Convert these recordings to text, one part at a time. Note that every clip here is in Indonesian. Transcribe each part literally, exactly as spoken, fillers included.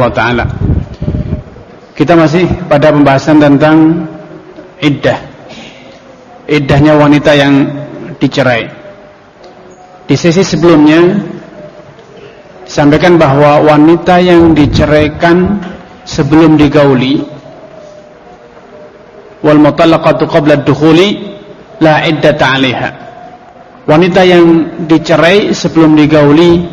rahimahullah ta'ala. Kita masih pada pembahasan tentang iddah, iddahnya wanita yang dicerai. Di sesi sebelumnya disampaikan bahwa wanita yang diceraikan sebelum digauli, wal mutallaqatu qabla ad-dukhuli la iddata 'alaiha. Wanita yang dicerai sebelum digauli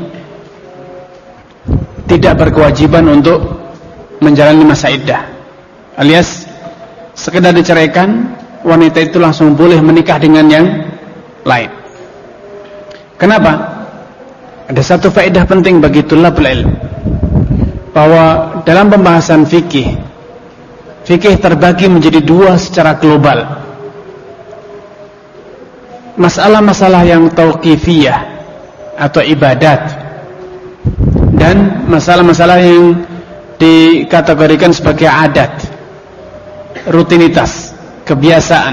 tidak berkewajiban untuk menjalani masa iddah. Alias sekedar diceraikan, wanita itu langsung boleh menikah dengan yang lain. Kenapa? Ada satu faedah penting bagi tulabul ilm, bahwa dalam pembahasan fikih, fikih terbagi menjadi dua secara global. Masalah-masalah yang tauqifiyah atau ibadat, dan masalah-masalah yang dikategorikan sebagai adat, rutinitas, kebiasaan.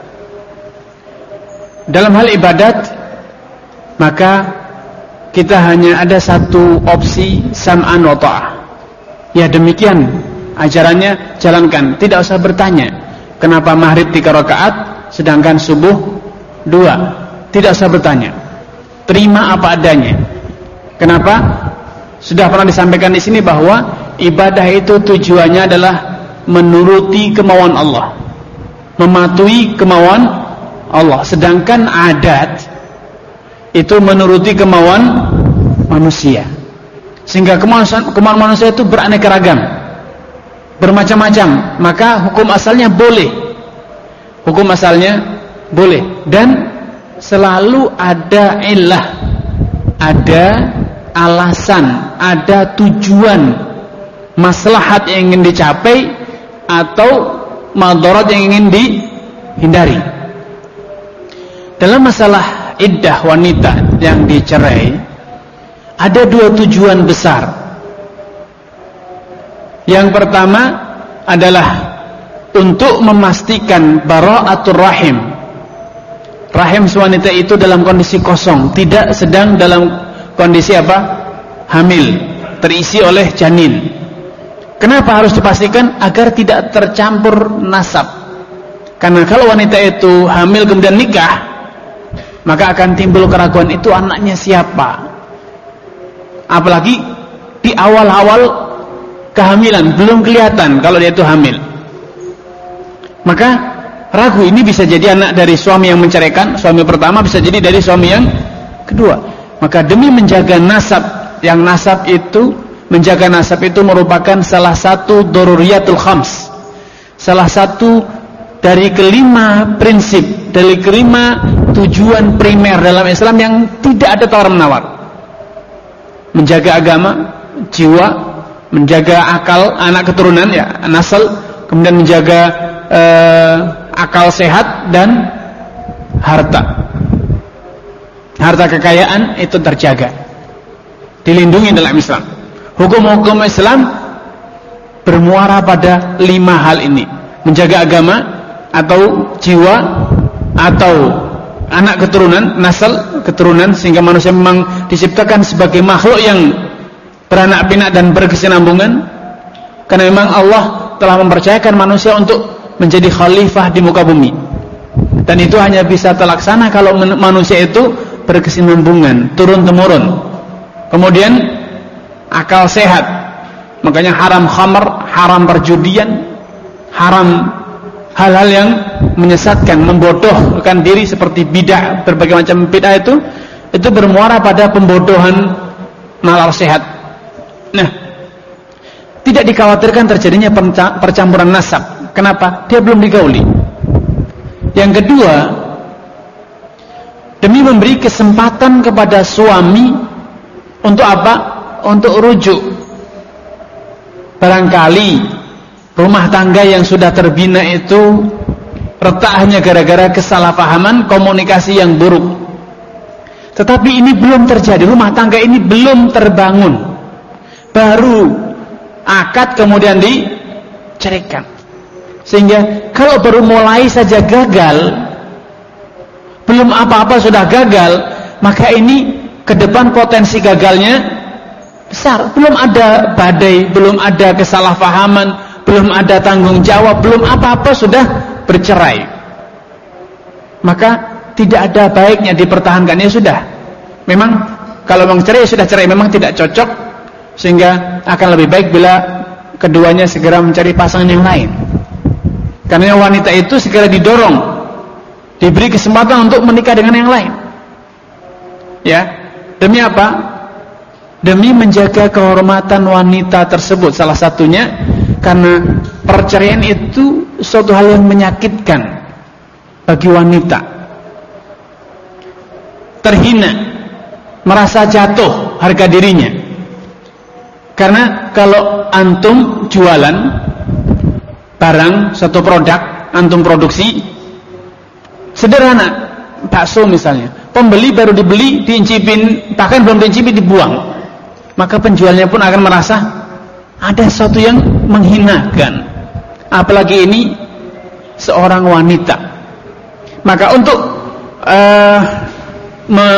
Dalam hal ibadat, maka kita hanya ada satu opsi, sam'an wa ta'ah. Ya demikian ajarannya, jalankan, tidak usah bertanya kenapa maghrib tiga rakaat sedangkan subuh dua, tidak usah bertanya, terima apa adanya. Kenapa? Sudah pernah disampaikan di sini bahwa ibadah itu tujuannya adalah menuruti kemauan Allah, mematuhi kemauan Allah. Sedangkan adat itu menuruti kemauan manusia. Sehingga kemauan, kemauan manusia itu beraneka ragam, bermacam-macam. Maka hukum asalnya boleh, hukum asalnya boleh, dan selalu ada illah, ada alasan, ada tujuan, maslahat yang ingin dicapai atau madarat yang ingin dihindari. Dalam masalah iddah wanita yang dicerai, ada dua tujuan besar. Yang pertama adalah untuk memastikan bara'atul rahim. Rahim wanita itu dalam kondisi kosong, tidak sedang dalam kondisi apa? Hamil, terisi oleh janin. Kenapa harus dipastikan? Agar tidak tercampur nasab. Karena kalau wanita itu hamil kemudian nikah, maka akan timbul keraguan, itu anaknya siapa. Apalagi di awal-awal kehamilan belum kelihatan kalau dia itu hamil, maka ragu, ini bisa jadi anak dari suami yang menceraikan, suami pertama, bisa jadi dari suami yang kedua. Maka demi menjaga nasab, yang nasab itu, menjaga nasab itu merupakan salah satu daruriyatul khams, salah satu dari kelima prinsip, dari kelima tujuan primer dalam Islam yang tidak ada tawar-menawar. Menjaga agama, jiwa, menjaga akal, anak keturunan, ya, nasal, kemudian menjaga eh, akal sehat, dan harta. Harta kekayaan itu terjaga, dilindungi dalam Islam. Hukum-hukum Islam bermuara pada lima hal ini: menjaga agama, atau jiwa, atau anak keturunan, nasal, keturunan, sehingga manusia memang diciptakan sebagai makhluk yang beranak pinak dan berkesinambungan, karena memang Allah telah mempercayakan manusia untuk menjadi khalifah di muka bumi, dan itu hanya bisa terlaksana kalau manusia itu berkesinambungan, turun temurun. Kemudian akal sehat, makanya haram khamar, haram perjudian, haram hal-hal yang menyesatkan, membodohkan diri seperti bidah, berbagai macam bidah itu itu bermuara pada pembodohan nalar sehat. Nah, tidak dikhawatirkan terjadinya percampuran nasab. Kenapa? Dia belum digauli. Yang kedua, demi memberi kesempatan kepada suami untuk apa? Untuk rujuk. Barangkali rumah tangga yang sudah terbina itu retak hanya gara-gara kesalahpahaman, komunikasi yang buruk. Tetapi ini belum terjadi, rumah tangga ini belum terbangun, baru akad kemudian diceraikan. Sehingga kalau baru mulai saja gagal, belum apa-apa sudah gagal, maka ini ke depan potensi gagalnya besar. Belum ada badai, belum ada kesalahpahaman, belum ada tanggung jawab, belum apa-apa sudah bercerai. Maka tidak ada baiknya dipertahankan. Ya sudah, memang kalau memang cerai ya sudah cerai, memang tidak cocok, sehingga akan lebih baik bila keduanya segera mencari pasangan yang lain. Karena wanita itu segera didorong, diberi kesempatan untuk menikah dengan yang lain. Ya, demi apa? Demi menjaga kehormatan wanita tersebut. Salah satunya karena perceraian itu suatu hal yang menyakitkan bagi wanita. Terhina, merasa jatuh harga dirinya. Karena kalau antum jualan barang, suatu produk, antum produksi, sederhana, bakso misalnya, pembeli baru dibeli, diincipin, bahkan belum diincipin dibuang, maka penjualnya pun akan merasa ada sesuatu yang menghinakan. Apalagi ini seorang wanita. Maka untuk uh, me,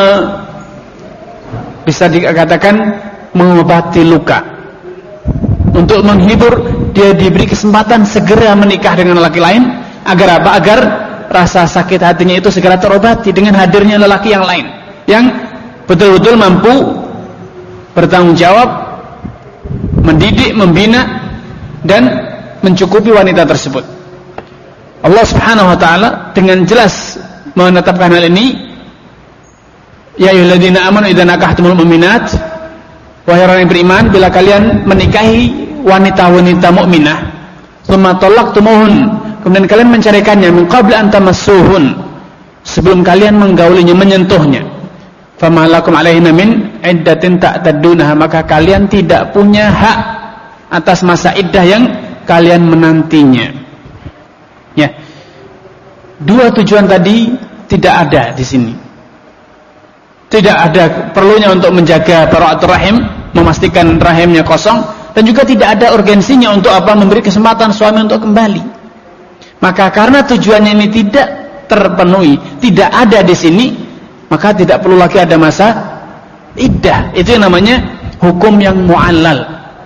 bisa dikatakan mengobati luka, untuk menghibur, dia diberi kesempatan segera menikah dengan lelaki lain. Agar apa? Agar rasa sakit hatinya itu segera terobati dengan hadirnya lelaki yang lain, yang betul-betul mampu bertanggung jawab, mendidik, membina, dan mencukupi wanita tersebut. Allah Subhanahu wa ta'ala dengan jelas menetapkan hal ini. Ya ayyuhalladzina amanu idza nakahtumul mu'minat, wahai orang yang beriman, bila kalian menikahi wanita-wanita mukminah, tsumma talaqtumuhun, kemudian kalian menceraikannya, min qabli an tamassuhun, sebelum kalian menggaulinya, menyentuhnya, fama lakum alaihinna min iddatin ta'taddunaha, maka kalian tidak punya hak atas masa iddah yang kalian menantinya. Ya. Dua tujuan tadi tidak ada di sini. Tidak ada perlunya untuk menjaga bara'atul rahim, memastikan rahimnya kosong, dan juga tidak ada urgensinya untuk apa? Memberi kesempatan suami untuk kembali. Maka karena tujuannya ini tidak terpenuhi, tidak ada di sini, maka tidak perlu lagi ada masa iddah. Itu yang namanya hukum yang mu'allal.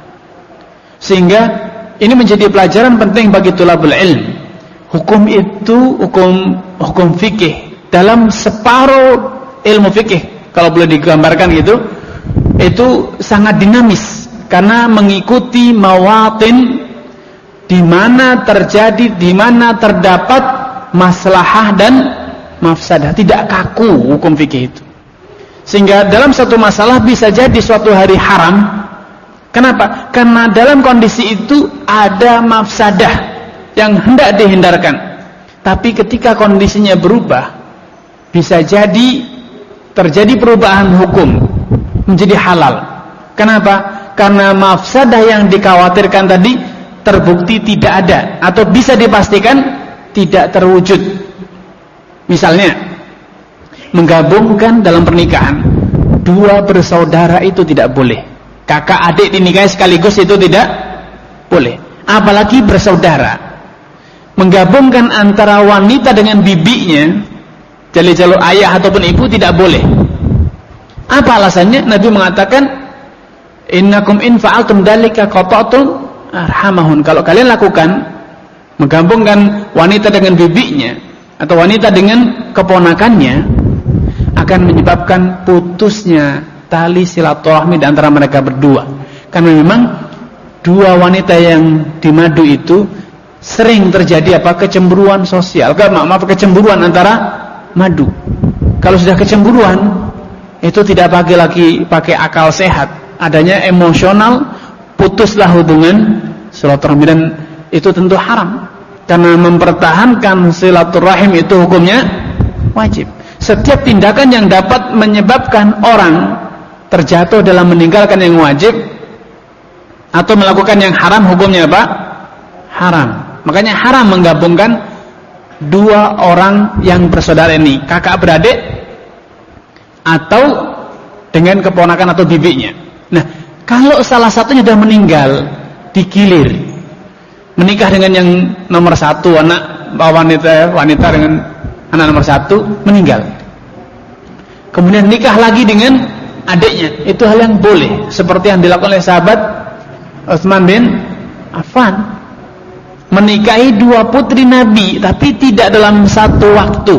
Sehingga ini menjadi pelajaran penting bagi tulabul ilm. Hukum itu hukum hukum fikih dalam separuh ilmu fikih, kalau boleh digambarkan gitu, itu sangat dinamis karena mengikuti mawatin di mana terjadi, di mana terdapat maslahah dan mafsadah. Tidak kaku hukum fikih itu. Sehingga dalam satu masalah bisa jadi suatu hari haram. Kenapa? Karena dalam kondisi itu ada mafsadah yang hendak dihindarkan. Tapi ketika kondisinya berubah, bisa jadi terjadi perubahan hukum menjadi halal. Kenapa? Karena mafsadah yang dikhawatirkan tadi terbukti tidak ada, atau bisa dipastikan tidak terwujud. Misalnya, menggabungkan dalam pernikahan dua bersaudara itu tidak boleh. Kakak adik dinikahi sekaligus itu tidak boleh. Apalagi bersaudara. Menggabungkan antara wanita dengan bibinya, jalur-jalur ayah ataupun ibu, tidak boleh. Apa alasannya? Nabi mengatakan, innakum in fa'altum dalika qata'tum arhamahun. Kalau kalian lakukan menggabungkan wanita dengan bibinya atau wanita dengan keponakannya, akan menyebabkan putusnya tali silaturahmi di antara mereka berdua. Karena memang dua wanita yang dimadu itu sering terjadi apa? Kecemburuan sosial, ke, maaf kecemburuan antara madu. Kalau sudah kecemburuan, itu tidak pakai lagi pakai akal sehat, adanya emosional, putuslah hubungan silaturahmi, dan itu tentu haram. Karena mempertahankan silaturahim itu hukumnya wajib. Setiap tindakan yang dapat menyebabkan orang terjatuh dalam meninggalkan yang wajib atau melakukan yang haram, hukumnya apa? Haram. Makanya haram menggabungkan dua orang yang bersaudara ini, kakak beradik atau dengan keponakan atau bibinya. Nah, kalau salah satunya sudah meninggal, digilir, menikah dengan yang nomor satu, anak wanita wanita dengan anak nomor satu meninggal, kemudian nikah lagi dengan adiknya, itu hal yang boleh, seperti yang dilakukan oleh sahabat Utsman bin Affan, menikahi dua putri Nabi tapi tidak dalam satu waktu,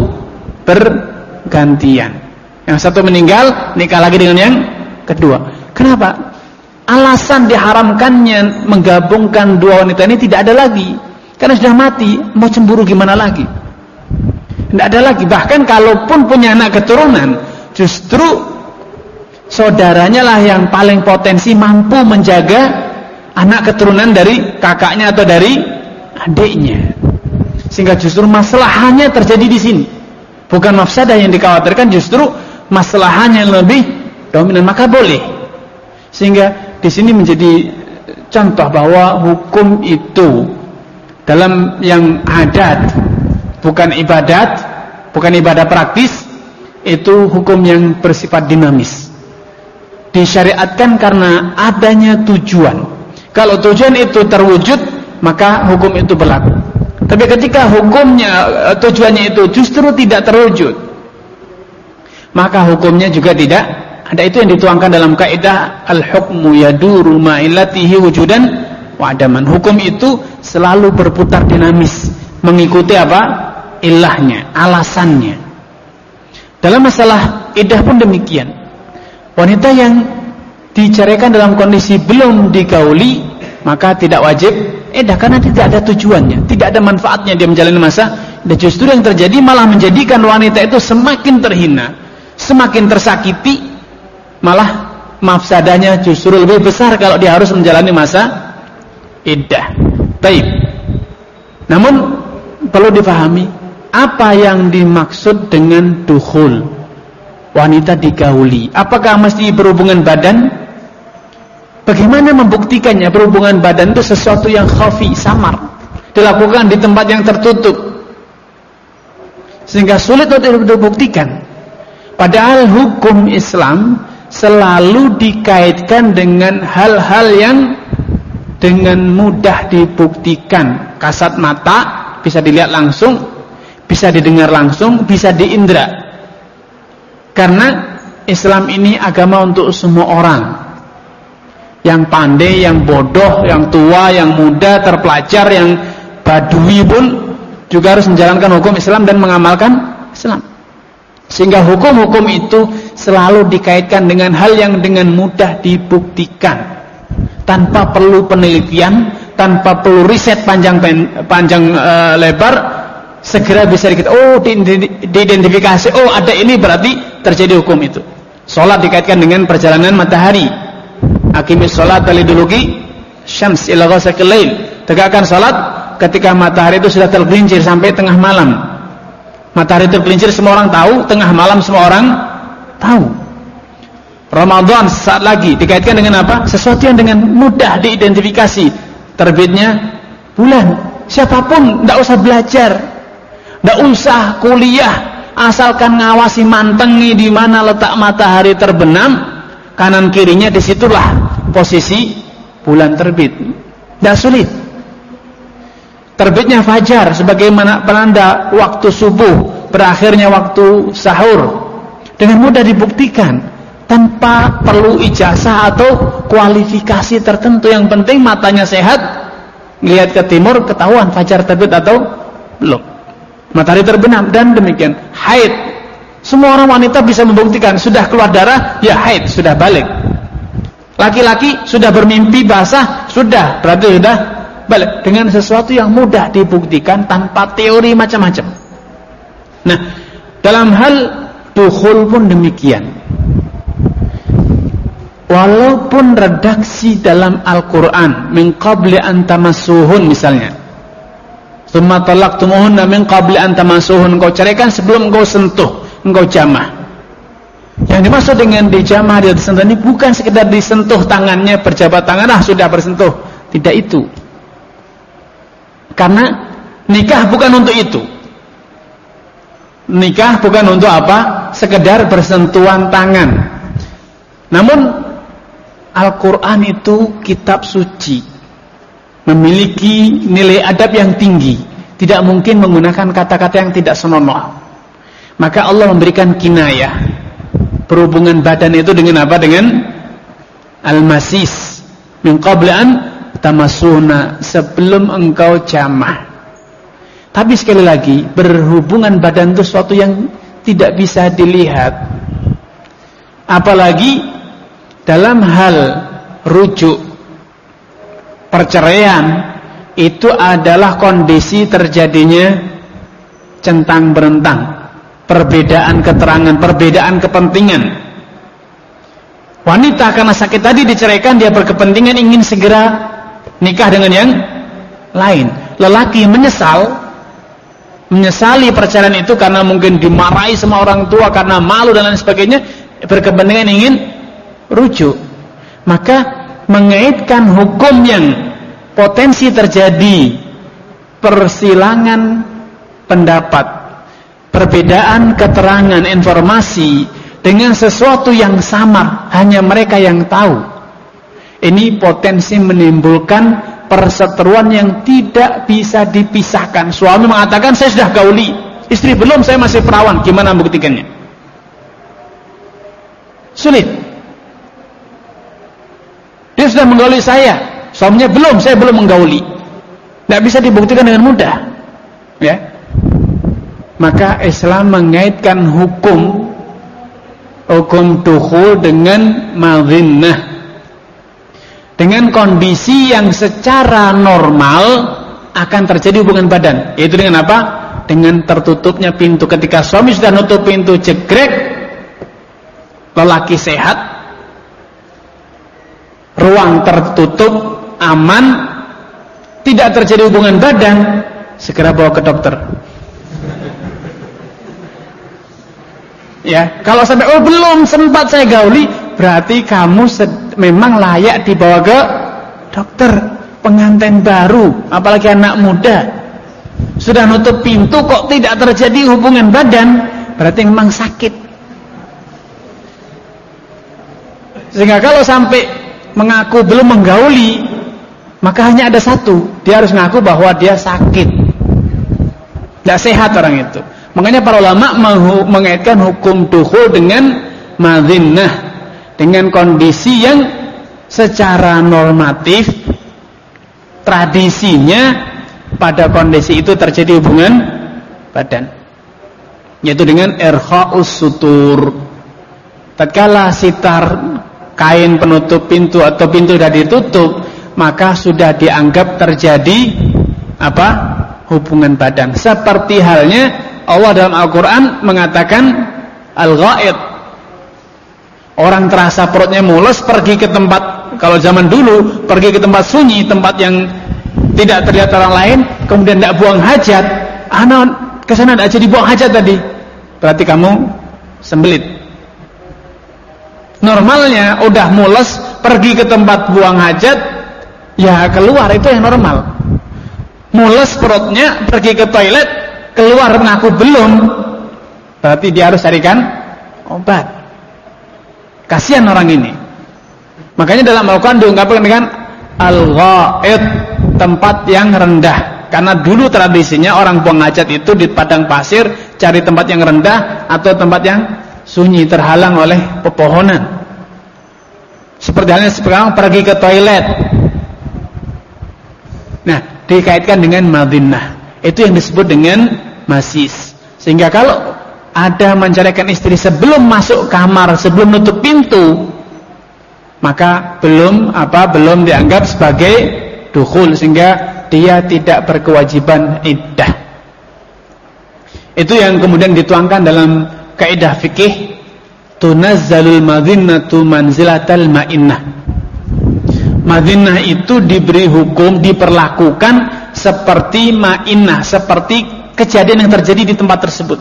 bergantian. Yang satu meninggal, nikah lagi dengan yang kedua. Kenapa? Alasan diharamkannya menggabungkan dua wanita ini tidak ada lagi, karena sudah mati, mau cemburu gimana lagi? Tidak ada lagi. Bahkan kalaupun punya anak keturunan, justru saudaranya lah yang paling potensi mampu menjaga anak keturunan dari kakaknya atau dari adiknya. Sehingga justru masalahnya terjadi di sini, bukan mafsadah yang dikhawatirkan, justru masalahnya yang lebih dominan. Maka boleh. Sehingga di sini menjadi contoh bahwa hukum itu dalam yang adat, bukan ibadat, bukan ibadah praktis, itu hukum yang bersifat dinamis. Disyariatkan karena adanya tujuan. Kalau tujuan itu terwujud, maka hukum itu berlaku. Tapi ketika hukumnya, tujuannya itu justru tidak terwujud, maka hukumnya juga tidak ada. Itu yang dituangkan dalam kaidah al-hukmu yaduru ma'ilatihi wujudan wa adaman. Hukum itu selalu berputar dinamis, mengikuti apa? Ilahnya, alasannya. Dalam masalah iddah pun demikian. Wanita yang diceraikan dalam kondisi belum digauli, maka tidak wajib iddah karena tidak ada tujuannya, tidak ada manfaatnya dia menjalani masa. Dan justru yang terjadi malah menjadikan wanita itu semakin terhina, semakin tersakiti. Malah mafsadahnya justru lebih besar kalau dia harus menjalani masa iddah. Baik. Namun perlu difahami apa yang dimaksud dengan dukhul, wanita digauli. Apakah mesti berhubungan badan? Bagaimana membuktikannya? Berhubungan badan itu sesuatu yang khafi, samar, dilakukan di tempat yang tertutup, sehingga sulit untuk dibuktikan. Padahal hukum Islam selalu dikaitkan dengan hal-hal yang dengan mudah dibuktikan. Kasat mata bisa dilihat langsung, bisa didengar langsung, bisa diindra. Karena Islam ini agama untuk semua orang, yang pandai, yang bodoh, yang tua, yang muda, terpelajar, yang badui pun juga harus menjalankan hukum Islam dan mengamalkan Islam. Sehingga hukum-hukum itu selalu dikaitkan dengan hal yang dengan mudah dibuktikan, tanpa perlu penelitian, tanpa perlu riset panjang panjang uh, lebar, segera bisa dikit. Oh, diidentifikasi. Oh, ada ini berarti terjadi hukum itu. Salat dikaitkan dengan perjalanan matahari. Aqimis shalat liduluki syams ila ghasaqil lail. Tegakkan salat ketika matahari itu sudah tergelincir sampai tengah malam. Matahari tergelincir semua orang tahu, tengah malam semua orang tahu. Ramadan saat lagi dikaitkan dengan apa? Sesuatu yang dengan mudah diidentifikasi. Terbitnya bulan. Siapapun tidak usah belajar, tidak usah kuliah, asalkan ngawasi mantengi di mana letak matahari terbenam, kanan kirinya disitulah posisi bulan terbit. Tidak sulit. Terbitnya fajar sebagaimana penanda waktu subuh, berakhirnya waktu sahur, dengan mudah dibuktikan tanpa perlu ijazah atau kualifikasi tertentu. Yang penting matanya sehat, lihat ke timur ketahuan fajar terbit atau belum, matahari terbenam. Dan demikian haid, semua orang wanita bisa membuktikan sudah keluar darah, ya haid, sudah balik. Laki-laki sudah bermimpi basah, sudah berarti sudah balik, dengan sesuatu yang mudah dibuktikan tanpa teori macam-macam. Nah, dalam hal dukhul pun demikian. Walaupun redaksi dalam Al-Quran min qabli an tamassuhun misalnya, tsumma talaqtumuhunna min qabli an tamassuhun, engkau ceraikan sebelum engkau sentuh, engkau jamah. Yang dimaksud dengan dijamah, dia disentuh ini bukan sekedar disentuh tangannya, berjabat tangan, ah sudah bersentuh. Tidak itu. Karena nikah bukan untuk itu. Nikah bukan untuk apa? Sekedar bersentuhan tangan. Namun Al-Quran itu kitab suci, memiliki nilai adab yang tinggi, tidak mungkin menggunakan kata-kata yang tidak senonoh. Maka Allah memberikan kinayah, berhubungan badan itu dengan apa? Dengan al-masis. Min qabli an tamassuna, sebelum engkau jamah. Tapi sekali lagi, berhubungan badan itu sesuatu yang tidak bisa dilihat. Apalagi dalam hal rujuk perceraian, itu adalah kondisi terjadinya centang berentang, perbedaan keterangan, perbedaan kepentingan. Wanita karena sakit tadi diceraikan, dia berkepentingan ingin segera nikah dengan yang lain. Lelaki menyesal, menyesali perceraian itu karena mungkin dimarahi sama orang tua, karena malu dan lain sebagainya, berkepentingan ingin rujuk. Maka mengaitkan hukum yang potensi terjadi persilangan pendapat, perbedaan keterangan, informasi dengan sesuatu yang samar, hanya mereka yang tahu, ini potensi menimbulkan perseteruan yang tidak bisa dipisahkan. Suami mengatakan saya sudah gauli, istri belum, saya masih perawan, gimana membuktikannya? Sulit. Dia sudah menggauli saya, suaminya belum, saya belum menggauli. Tidak bisa dibuktikan dengan mudah, ya. Maka Islam mengaitkan hukum hukum dukhul dengan madhinnah, dengan kondisi yang secara normal akan terjadi hubungan badan. Yaitu dengan apa? Dengan tertutupnya pintu. Ketika suami sudah nutup pintu jegrek, lelaki sehat, ruang tertutup, aman, tidak terjadi hubungan badan, segera bawa ke dokter. Ya, kalau sampai oh belum sempat saya gauli, berarti kamu memang layak dibawa ke dokter. Pengantin baru, apalagi anak muda, sudah nutup pintu kok tidak terjadi hubungan badan, berarti memang sakit. Sehingga kalau sampai mengaku belum menggauli, maka hanya ada satu, dia harus mengaku bahwa dia sakit, tidak sehat orang itu. Makanya para ulama mengaitkan hukum dukhul dengan madhinnah, dengan kondisi yang secara normatif tradisinya pada kondisi itu terjadi hubungan badan, yaitu dengan irkha'us sutur. Tatkala sitar, kain penutup pintu atau pintu sudah ditutup, maka sudah dianggap terjadi apa? Hubungan badan. Seperti halnya Allah dalam Al-Quran mengatakan al-ghaid, orang terasa perutnya mules, pergi ke tempat, kalau zaman dulu pergi ke tempat sunyi, tempat yang tidak terlihat orang lain, kemudian tidak buang hajat. Anak kesana tidak jadi buang hajat tadi, berarti kamu sembelit. Normalnya udah mules, pergi ke tempat buang hajat, ya keluar, itu yang normal. Mules perutnya, pergi ke toilet, keluar mengaku belum, berarti dia harus carikan obat. Kasihan orang ini. Makanya dalam Al-Quran diungkapkan dengan al-ghaid, tempat yang rendah. Karena dulu tradisinya orang buang hajat itu di padang pasir, cari tempat yang rendah atau tempat yang sunyi, terhalang oleh pepohonan. Seperti halnya sekarang pergi ke toilet. Nah, dikaitkan dengan madhinnah. Itu yang disebut dengan masis. Sehingga kalau ada menceraikan istri sebelum masuk kamar, sebelum nutup pintu, maka belum apa belum dianggap sebagai dukhul, sehingga dia tidak berkewajiban iddah. Itu yang kemudian dituangkan dalam kaidah fikih, tunazzalul madhinnatu manzilatal ma'innah. Madhinnah itu diberi hukum, diperlakukan seperti ma'innah, seperti kejadian yang terjadi di tempat tersebut.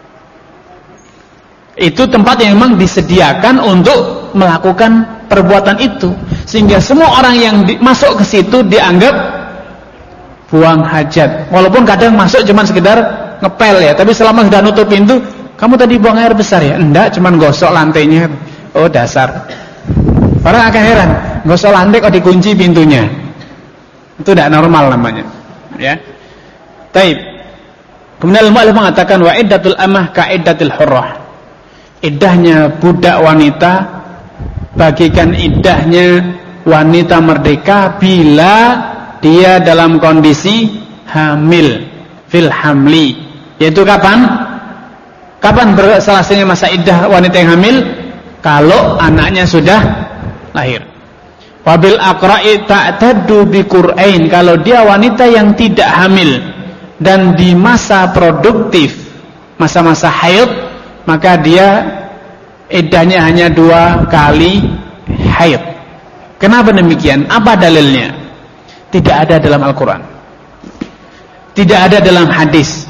Itu tempat yang memang disediakan untuk melakukan perbuatan itu, sehingga semua orang yang di, masuk ke situ dianggap buang hajat. Walaupun kadang masuk cuma sekedar ngepel ya, tapi selama sudah nutup pintu, kamu tadi buang air besar ya? Enggak, cuma gosok lantainya. Oh dasar. Orang akan heran, gosok lantai kok dikunci pintunya. Itu tidak normal namanya. Ya. Taib. Kemudian al-mu'allif mengatakan wa iddatul amah ka iddatil hurrah. iddahnya budak wanita bagikan iddahnya wanita merdeka bila dia dalam kondisi hamil, fil hamli. Yaitu kapan? Kapan selesainya masa iddah wanita yang hamil? Kalau anaknya sudah lahir. Wabil aqra'i ta'taddu bi qur'ain, kalau dia wanita yang tidak hamil dan di masa produktif, masa-masa haid, maka dia iddahnya hanya dua kali haid. Kenapa demikian? Apa dalilnya? Tidak ada dalam Al-Quran, tidak ada dalam hadis,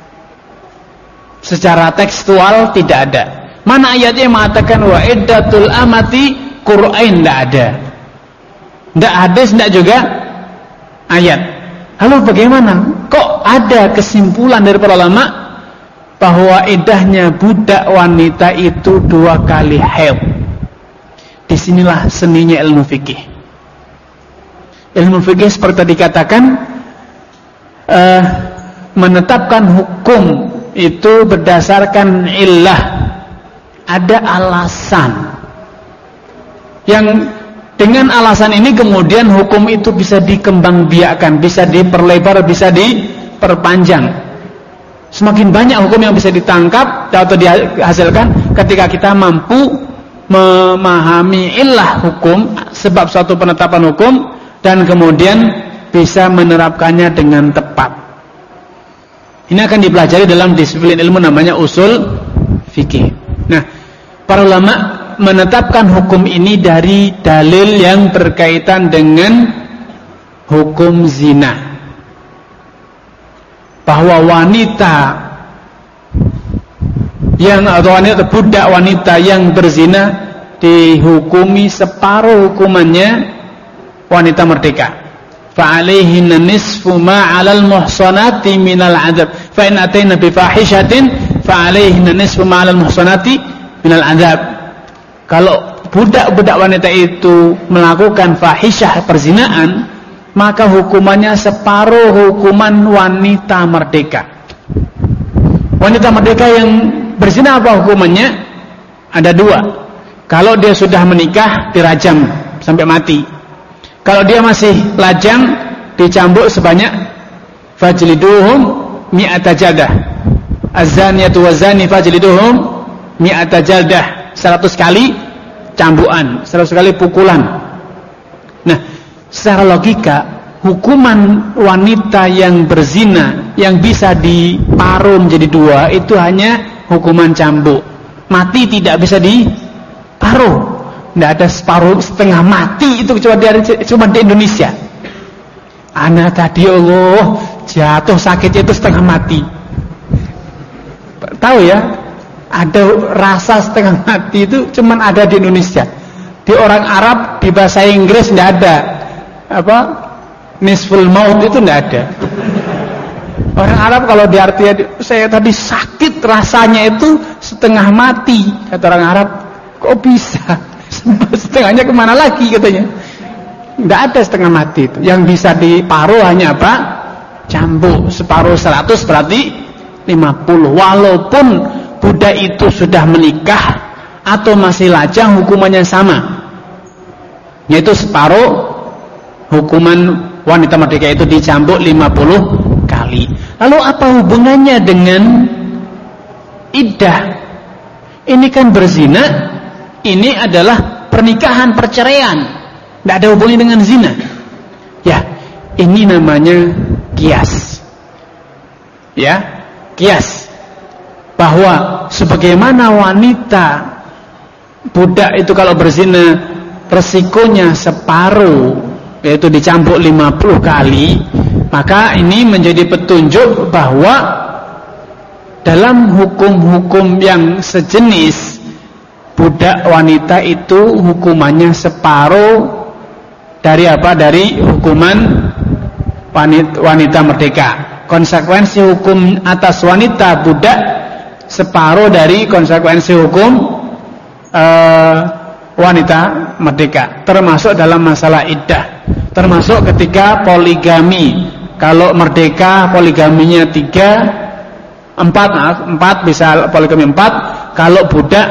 secara tekstual tidak ada. Mana ayatnya yang mengatakan wa iddatul amati qur'ain? Tidak ada. Tidak hadis, tidak juga ayat. Lalu bagaimana? Kok ada kesimpulan dari para ulama bahwa iddahnya budak wanita itu dua kali haid? Disinilah seninya ilmu fikih. Ilmu fikih seperti tadi katakan, uh, menetapkan hukum itu berdasarkan illah, ada alasan yang dengan alasan ini kemudian hukum itu bisa dikembangbiakkan, bisa diperlebar, bisa diperpanjang. Semakin banyak hukum yang bisa ditangkap atau dihasilkan ketika kita mampu memahami illah hukum, sebab suatu penetapan hukum, dan kemudian bisa menerapkannya dengan tepat. Ini akan dipelajari dalam disiplin ilmu namanya usul fikih. Nah, para ulama menetapkan hukum ini dari dalil yang berkaitan dengan hukum zina, bahwa wanita yang atau wanita budak wanita yang berzina dihukumi separuh hukumannya wanita merdeka. Fa'alaihinna nisfu ma 'alal muhsanati minal 'adzab fa in atayna bi fahishatin fa'alaihinna nisfu ma 'alal muhsanati minal 'adzab. Kalau budak-budak wanita itu melakukan fahisyah perzinaan, maka hukumannya separuh hukuman wanita merdeka. Wanita merdeka yang berzina apa hukumannya? Ada dua. Kalau dia sudah menikah dirajam sampai mati. Kalau dia masih lajang dicambuk sebanyak fajliduhum mi'ata jaldah. Az-zaniyatu waz-zani fajliduhum mi'ata jaldah. seratus kali cambukan, seratus kali pukulan. Nah, secara logika hukuman wanita yang berzina yang bisa diparuh menjadi dua itu hanya hukuman cambuk. Mati tidak bisa diparuh. Tidak ada separuh, setengah mati itu cuma di, cuma di Indonesia. Anak tadi Allah jatuh sakitnya itu setengah mati. Tahu ya? Ada rasa setengah mati itu cuma ada di Indonesia. Di orang Arab di bahasa Inggris tidak ada apa nisful maut, itu tidak ada. Orang Arab kalau di artinya saya tadi sakit rasanya itu setengah mati, kata orang Arab. Kok bisa? Setengahnya kemana lagi katanya? Tidak ada setengah mati itu. Yang bisa diparuh hanya apa? Cambuk. Separuh seratus berarti lima puluh. Walaupun budak itu sudah menikah atau masih lajang, hukumannya sama, yaitu separuh hukuman wanita merdeka itu dicambuk lima puluh kali. Lalu apa hubungannya dengan iddah? Ini kan berzina, ini adalah pernikahan, perceraian, tidak ada hubungannya dengan zina. Ya, ini namanya kias. Ya, kias. Bahwa sebagaimana wanita budak itu kalau berzina resikonya separuh, yaitu dicambuk lima puluh kali, maka ini menjadi petunjuk bahwa dalam hukum-hukum yang sejenis, budak wanita itu hukumannya separuh dari apa? Dari hukuman wanita, wanita merdeka. Konsekuensi hukum atas wanita budak separuh dari konsekuensi hukum uh, wanita merdeka, termasuk dalam masalah iddah, termasuk ketika poligami. Kalau merdeka poligaminya tiga, empat, maaf, empat bisa poligami empat. Kalau budak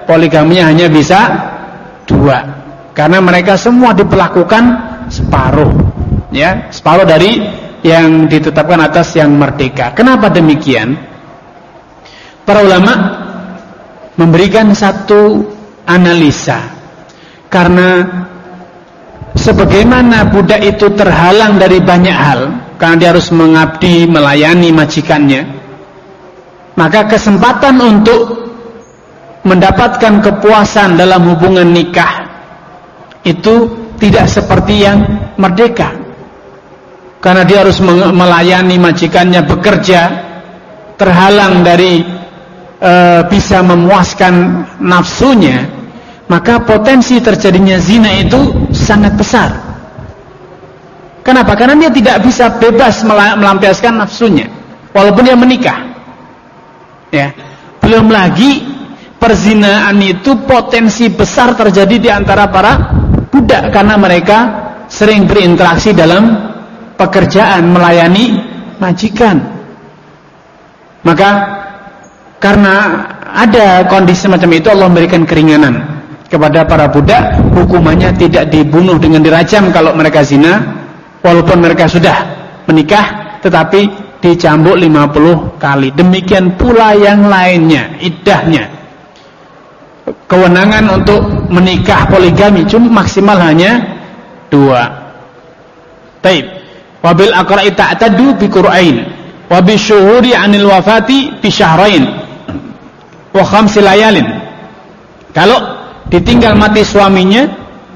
poligaminya hanya bisa dua, karena mereka semua diperlakukan separuh, ya, separuh dari yang ditetapkan atas yang merdeka. Kenapa demikian? Para ulama memberikan satu analisa, karena sebagaimana budak itu terhalang dari banyak hal, karena dia harus mengabdi, melayani majikannya, maka kesempatan untuk mendapatkan kepuasan dalam hubungan nikah itu tidak seperti yang merdeka, karena dia harus melayani majikannya, bekerja, terhalang dari e, bisa memuaskan nafsunya, maka potensi terjadinya zina itu sangat besar. Kenapa? Karena dia tidak bisa bebas melampiaskan nafsunya walaupun dia menikah, ya. Belum lagi perzinaan itu potensi besar terjadi di antara para budak, karena mereka sering berinteraksi dalam pekerjaan, melayani majikan. Maka karena ada kondisi macam itu, Allah memberikan keringanan kepada para budak. Hukumannya tidak dibunuh dengan dirajam kalau mereka zina, walaupun mereka sudah menikah, tetapi dicambuk lima puluh kali. Demikian pula yang lainnya, iddahnya. Kewenangan untuk menikah poligami cuma maksimal hanya dua. Taib. Wabil aqra'i ta'tadu bi qur'ain, wa bi syuhuri 'anil wafati bi syahrain, wa khamsi layalin. Kalau ditinggal mati suaminya,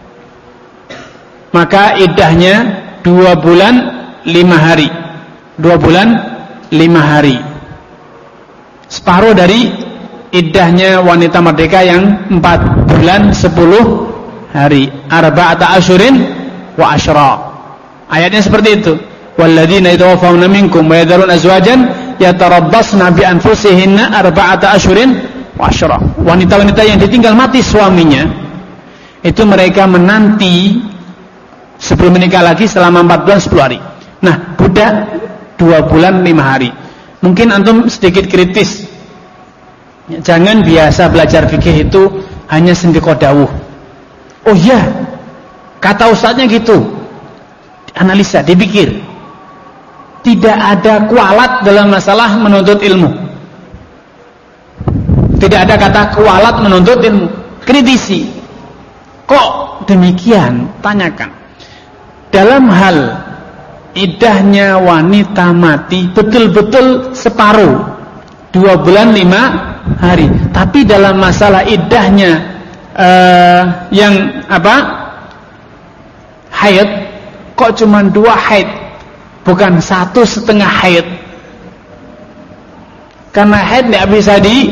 maka iddahnya dua bulan lima hari. Dua bulan lima hari. Separuh dari iddahnya wanita merdeka yang empat bulan sepuluh hari. Arba'ata asyurin wa asyra. Ayatnya seperti itu. Walladzina yatawaffawna minkum wa yadharun azwajan yatarabbasna bi anfusihinna arba'ata asyurin wa asyra. Wanita-wanita yang ditinggal mati suaminya, itu mereka menanti sebelum menikah lagi selama empat bulan sepuluh hari. Nah, budak dua bulan lima hari. Mungkin antum sedikit kritis. Jangan biasa belajar fikih itu hanya sendiko dawuh. Oh iya, kata ustadznya gitu. Analisa, dipikir. Tidak ada kualat dalam masalah menuntut ilmu. Tidak ada kata kualat menuntut ilmu. Kritisi. Kok demikian? Tanyakan. Dalam hal iddahnya wanita mati betul-betul separuh, dua bulan lima hari. Tapi dalam masalah iddahnya uh, yang apa, haid, kok cuma dua haid, bukan satu setengah haid. Karena haid tidak bisa di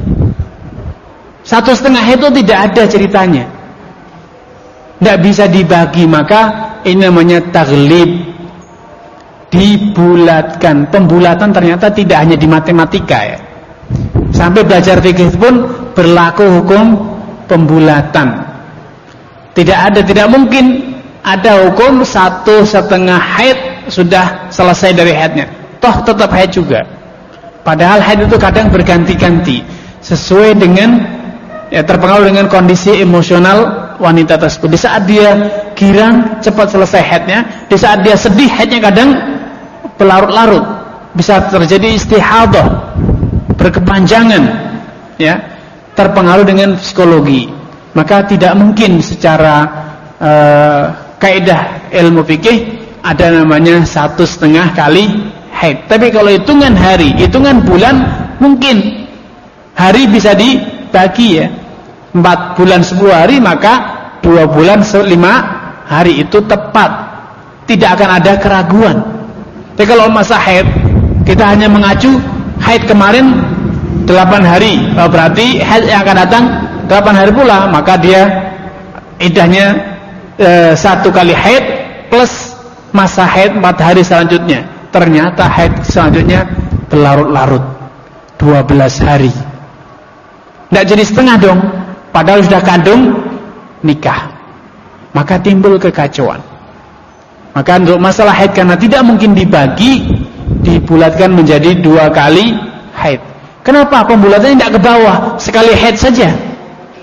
satu setengah haid itu tidak ada ceritanya, tidak bisa dibagi. Maka ini namanya taglib, dibulatkan. Pembulatan ternyata tidak hanya di matematika, ya. Sampai belajar fikih pun berlaku hukum pembulatan. Tidak ada, tidak mungkin ada hukum satu setengah haid sudah selesai dari haidnya. Toh tetap haid juga. Padahal haid itu kadang berganti-ganti sesuai dengan, ya, terpengaruh dengan kondisi emosional wanita tersebut. Di saat dia girang cepat selesai haidnya, di saat dia sedih haidnya kadang berlarut-larut, bisa terjadi istihadah, berkepanjangan, ya, terpengaruh dengan psikologi. Maka tidak mungkin secara uh, kaidah ilmu fikih ada namanya satu setengah kali haid. Tapi kalau hitungan hari, hitungan bulan, mungkin hari bisa dibagi, ya, empat bulan sepuluh hari, maka dua bulan lima hari itu tepat, tidak akan ada keraguan. Tapi kalau masa haid, kita hanya mengacu haid kemarin delapan hari, berarti haid yang akan datang delapan hari pula, maka dia iddahnya e, satu kali haid plus masa haid empat hari selanjutnya. Ternyata haid selanjutnya berlarut-larut dua belas hari. Tidak jadi setengah dong, padahal sudah kandung nikah. Maka timbul kekacauan. Maka untuk masalah haid, karena tidak mungkin dibagi, dibulatkan menjadi dua kali haid. Kenapa? Pembulatannya tidak ke bawah, sekali haid saja.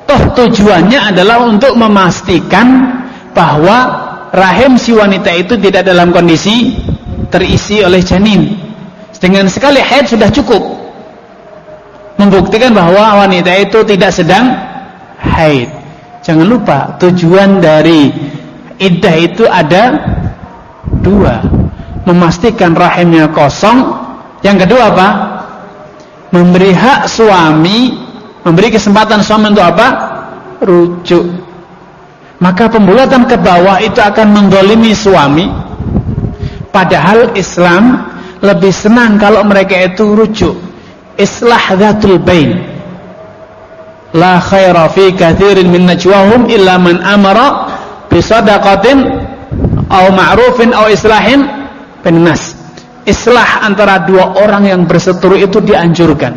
Toh tujuannya adalah untuk memastikan bahwa rahim si wanita itu tidak dalam kondisi terisi oleh janin. Dengan sekali haid sudah cukup membuktikan bahwa wanita itu tidak sedang haid. Jangan lupa tujuan dari iddah itu ada dua: memastikan rahimnya kosong. Yang kedua apa? Memberi hak suami, memberi kesempatan suami untuk apa? Rujuk. Maka pembulatan ke bawah itu akan menggolimi suami. Padahal Islam lebih senang kalau mereka itu rujuk. Islah dzatul bain. La khaira fi katsirin min najwahum illa man amara bi shadaqatin aw ma'rufin aw islahin bin nas. Islah antara dua orang yang berseteru itu dianjurkan.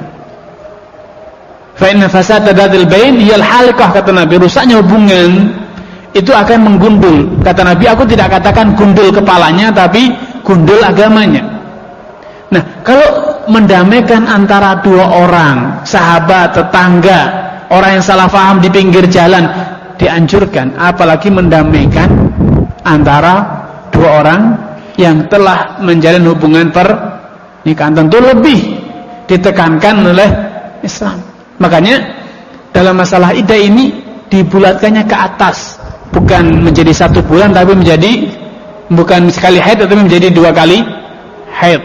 Fa inna fasada dzatul bain hiyal halikah, kata Nabi. Rusaknya hubungan itu akan menggundul. Kata Nabi, aku tidak katakan gundul kepalanya, tapi gundul agamanya. Nah, kalau mendamaikan antara dua orang, sahabat, tetangga, orang yang salah paham di pinggir jalan, dianjurkan. Apalagi mendamaikan antara dua orang yang telah menjalin hubungan pernikahan. Tentu lebih ditekankan oleh Islam. Makanya dalam masalah iddah ini dibulatkannya ke atas. Bukan menjadi satu bulan, tapi menjadi bukan sekali haid, tapi menjadi dua kali haid.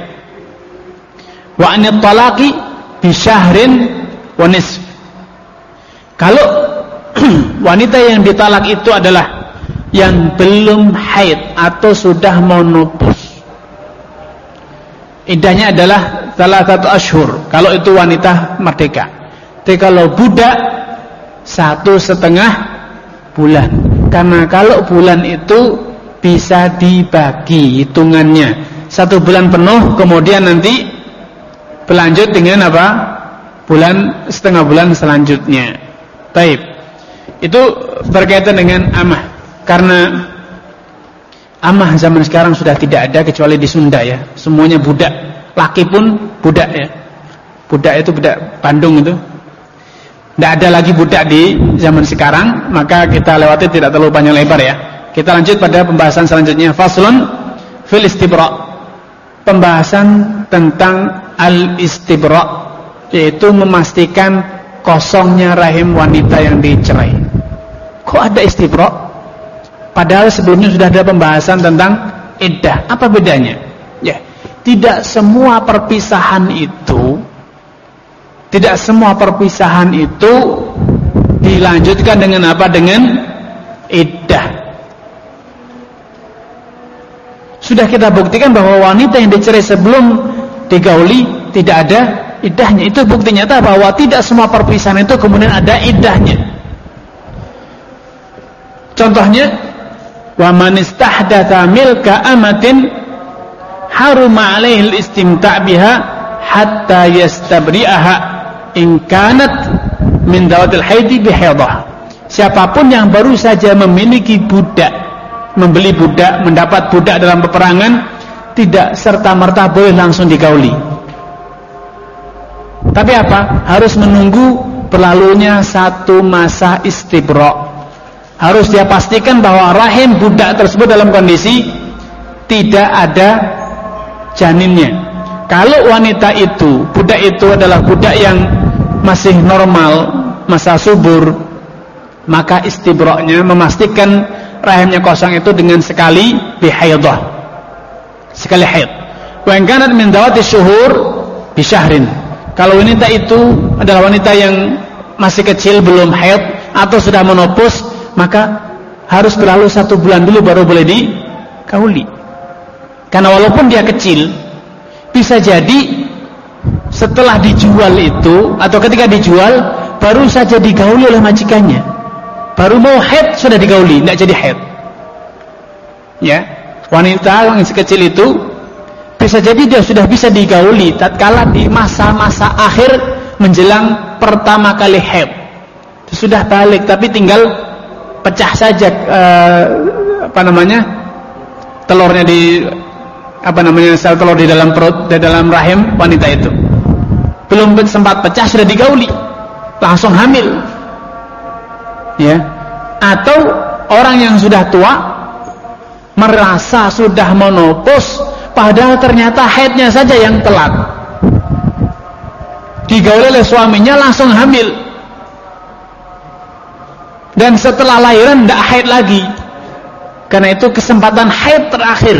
Wa anit talaqi bi syahrin wa nisf. Kalau wanita yang ditalak itu adalah yang belum haid atau sudah menopause, iddahnya adalah salah satu ashur. Kalau itu wanita merdeka. Tapi kalau budak, satu setengah bulan. Karena kalau bulan itu bisa dibagi hitungannya. Satu bulan penuh, kemudian nanti berlanjut dengan apa? Bulan, setengah bulan selanjutnya. Baik. Itu berkaitan dengan amah. Karena amah zaman sekarang sudah tidak ada kecuali di Sunda ya. Semuanya budak. Laki pun budak ya. Budak itu budak Bandung itu. Tidak ada lagi budak di zaman sekarang. Maka kita lewati, tidak terlalu panjang lebar ya. Kita lanjut pada pembahasan selanjutnya. Faslun fil istibra. Pembahasan tentang al-istibra, yaitu memastikan kosongnya rahim wanita yang dicerai. Kok ada istibra? Padahal sebelumnya sudah ada pembahasan tentang iddah. Apa bedanya? Ya, tidak semua perpisahan itu Tidak semua perpisahan itu dilanjutkan dengan apa? Dengan iddah. Sudah kita buktikan bahwa wanita yang dicerai sebelum digauli tidak ada iddahnya. Itu bukti nyata bahwa tidak semua perpisahan itu kemudian ada iddahnya. Contohnya, wa man istahdatha milka amatin haruma 'alaihi al-istimta' biha hatta yastabri'aha in kanat min dawatil haidi bihaidah. Siapapun yang baru saja memiliki budak, membeli budak, mendapat budak dalam peperangan, tidak serta-merta boleh langsung digauli. Tapi apa? Harus menunggu berlalunya satu masa istibra. Harus dia pastikan bahwa rahim budak tersebut dalam kondisi tidak ada janinnya. Kalau wanita itu, budak itu adalah budak yang masih normal, masa subur, maka istibra'nya memastikan rahimnya kosong itu dengan sekali bihaidah, sekali haid. Wa in kanat min dawati syuhur bi syahrin. Kalau wanita itu adalah wanita yang masih kecil, belum haid atau sudah menopause, maka harus berlalu satu bulan dulu baru boleh dikauli. Karena walaupun dia kecil, bisa jadi setelah dijual itu atau ketika dijual baru saja digauli oleh majikannya, baru mau haid sudah digauli, tidak jadi haid. Ya, wanita yang sekecil itu bisa jadi dia sudah bisa digauli tatkala di masa-masa akhir menjelang pertama kali haid, sudah balik tapi tinggal pecah saja eh, apa namanya telurnya di apa namanya sel telur di dalam perut, di dalam rahim wanita itu. Belum sempat pecah sudah digauli, langsung hamil. ya, atau orang yang sudah tua merasa sudah menopause, padahal ternyata haidnya saja yang telat, digauli oleh suaminya langsung hamil, dan setelah lahiran tidak haid lagi, karena itu kesempatan haid terakhir.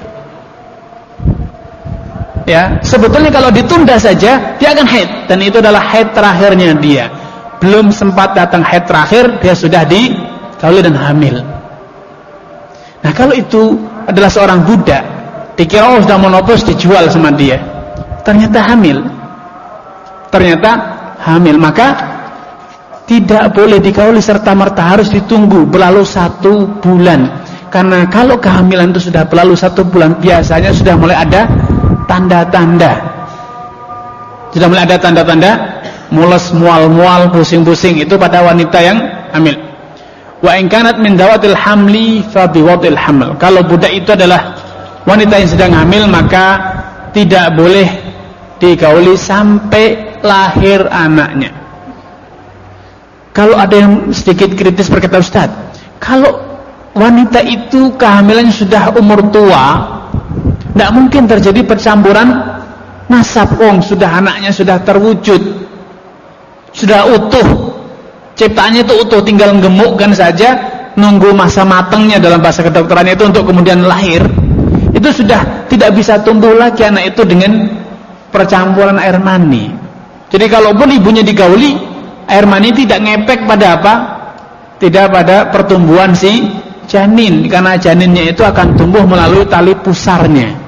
Ya, sebetulnya kalau ditunda saja dia akan haid, dan itu adalah haid terakhirnya dia. Belum sempat datang haid terakhir, dia sudah digauli dan hamil. Nah, kalau itu adalah seorang budak, dikira oh sudah menopause, dijual sama dia, ternyata hamil. Ternyata hamil, maka tidak boleh digauli serta-merta, harus ditunggu berlalu satu bulan. Karena kalau kehamilan itu sudah berlalu satu bulan, biasanya sudah mulai ada tanda-tanda, sudah mulai ada tanda-tanda mules, mual-mual, pusing-pusing, itu pada wanita yang hamil. Wa in kanat min dawatil hamli fa biwadil haml. Kalau budak itu adalah wanita yang sedang hamil, maka tidak boleh digauli sampai lahir anaknya. Kalau ada yang sedikit kritis berkata, Ustaz, kalau wanita itu kehamilannya sudah umur tua, tidak mungkin terjadi percampuran nasab. Wong sudah anaknya sudah terwujud, sudah utuh, ciptaannya itu utuh, tinggal gemukkan saja, nunggu masa matangnya dalam bahasa kedokterannya itu untuk kemudian lahir. Itu sudah tidak bisa tumbuh lagi anak itu dengan percampuran air mani. Jadi kalaupun ibunya digauli, air mani tidak ngepek pada apa? Tidak pada pertumbuhan si janin, karena janinnya itu akan tumbuh melalui tali pusarnya.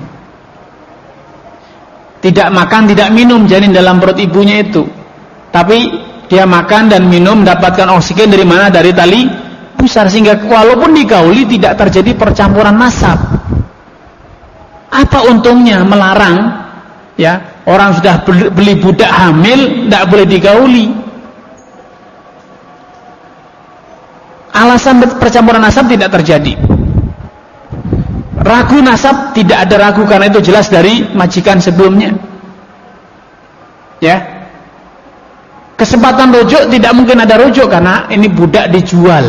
Tidak makan, tidak minum janin dalam perut ibunya itu, tapi dia makan dan minum, mendapatkan oksigen dari mana? Dari tali pusar, sehingga walaupun digauli tidak terjadi percampuran nasab. Apa untungnya melarang? Ya, orang sudah beli budak hamil tidak boleh digauli. Alasan percampuran nasab tidak terjadi. Ragu nasab tidak ada ragu, karena itu jelas dari majikan sebelumnya. Ya. Kesempatan rujuk tidak mungkin ada rujuk, karena ini budak dijual.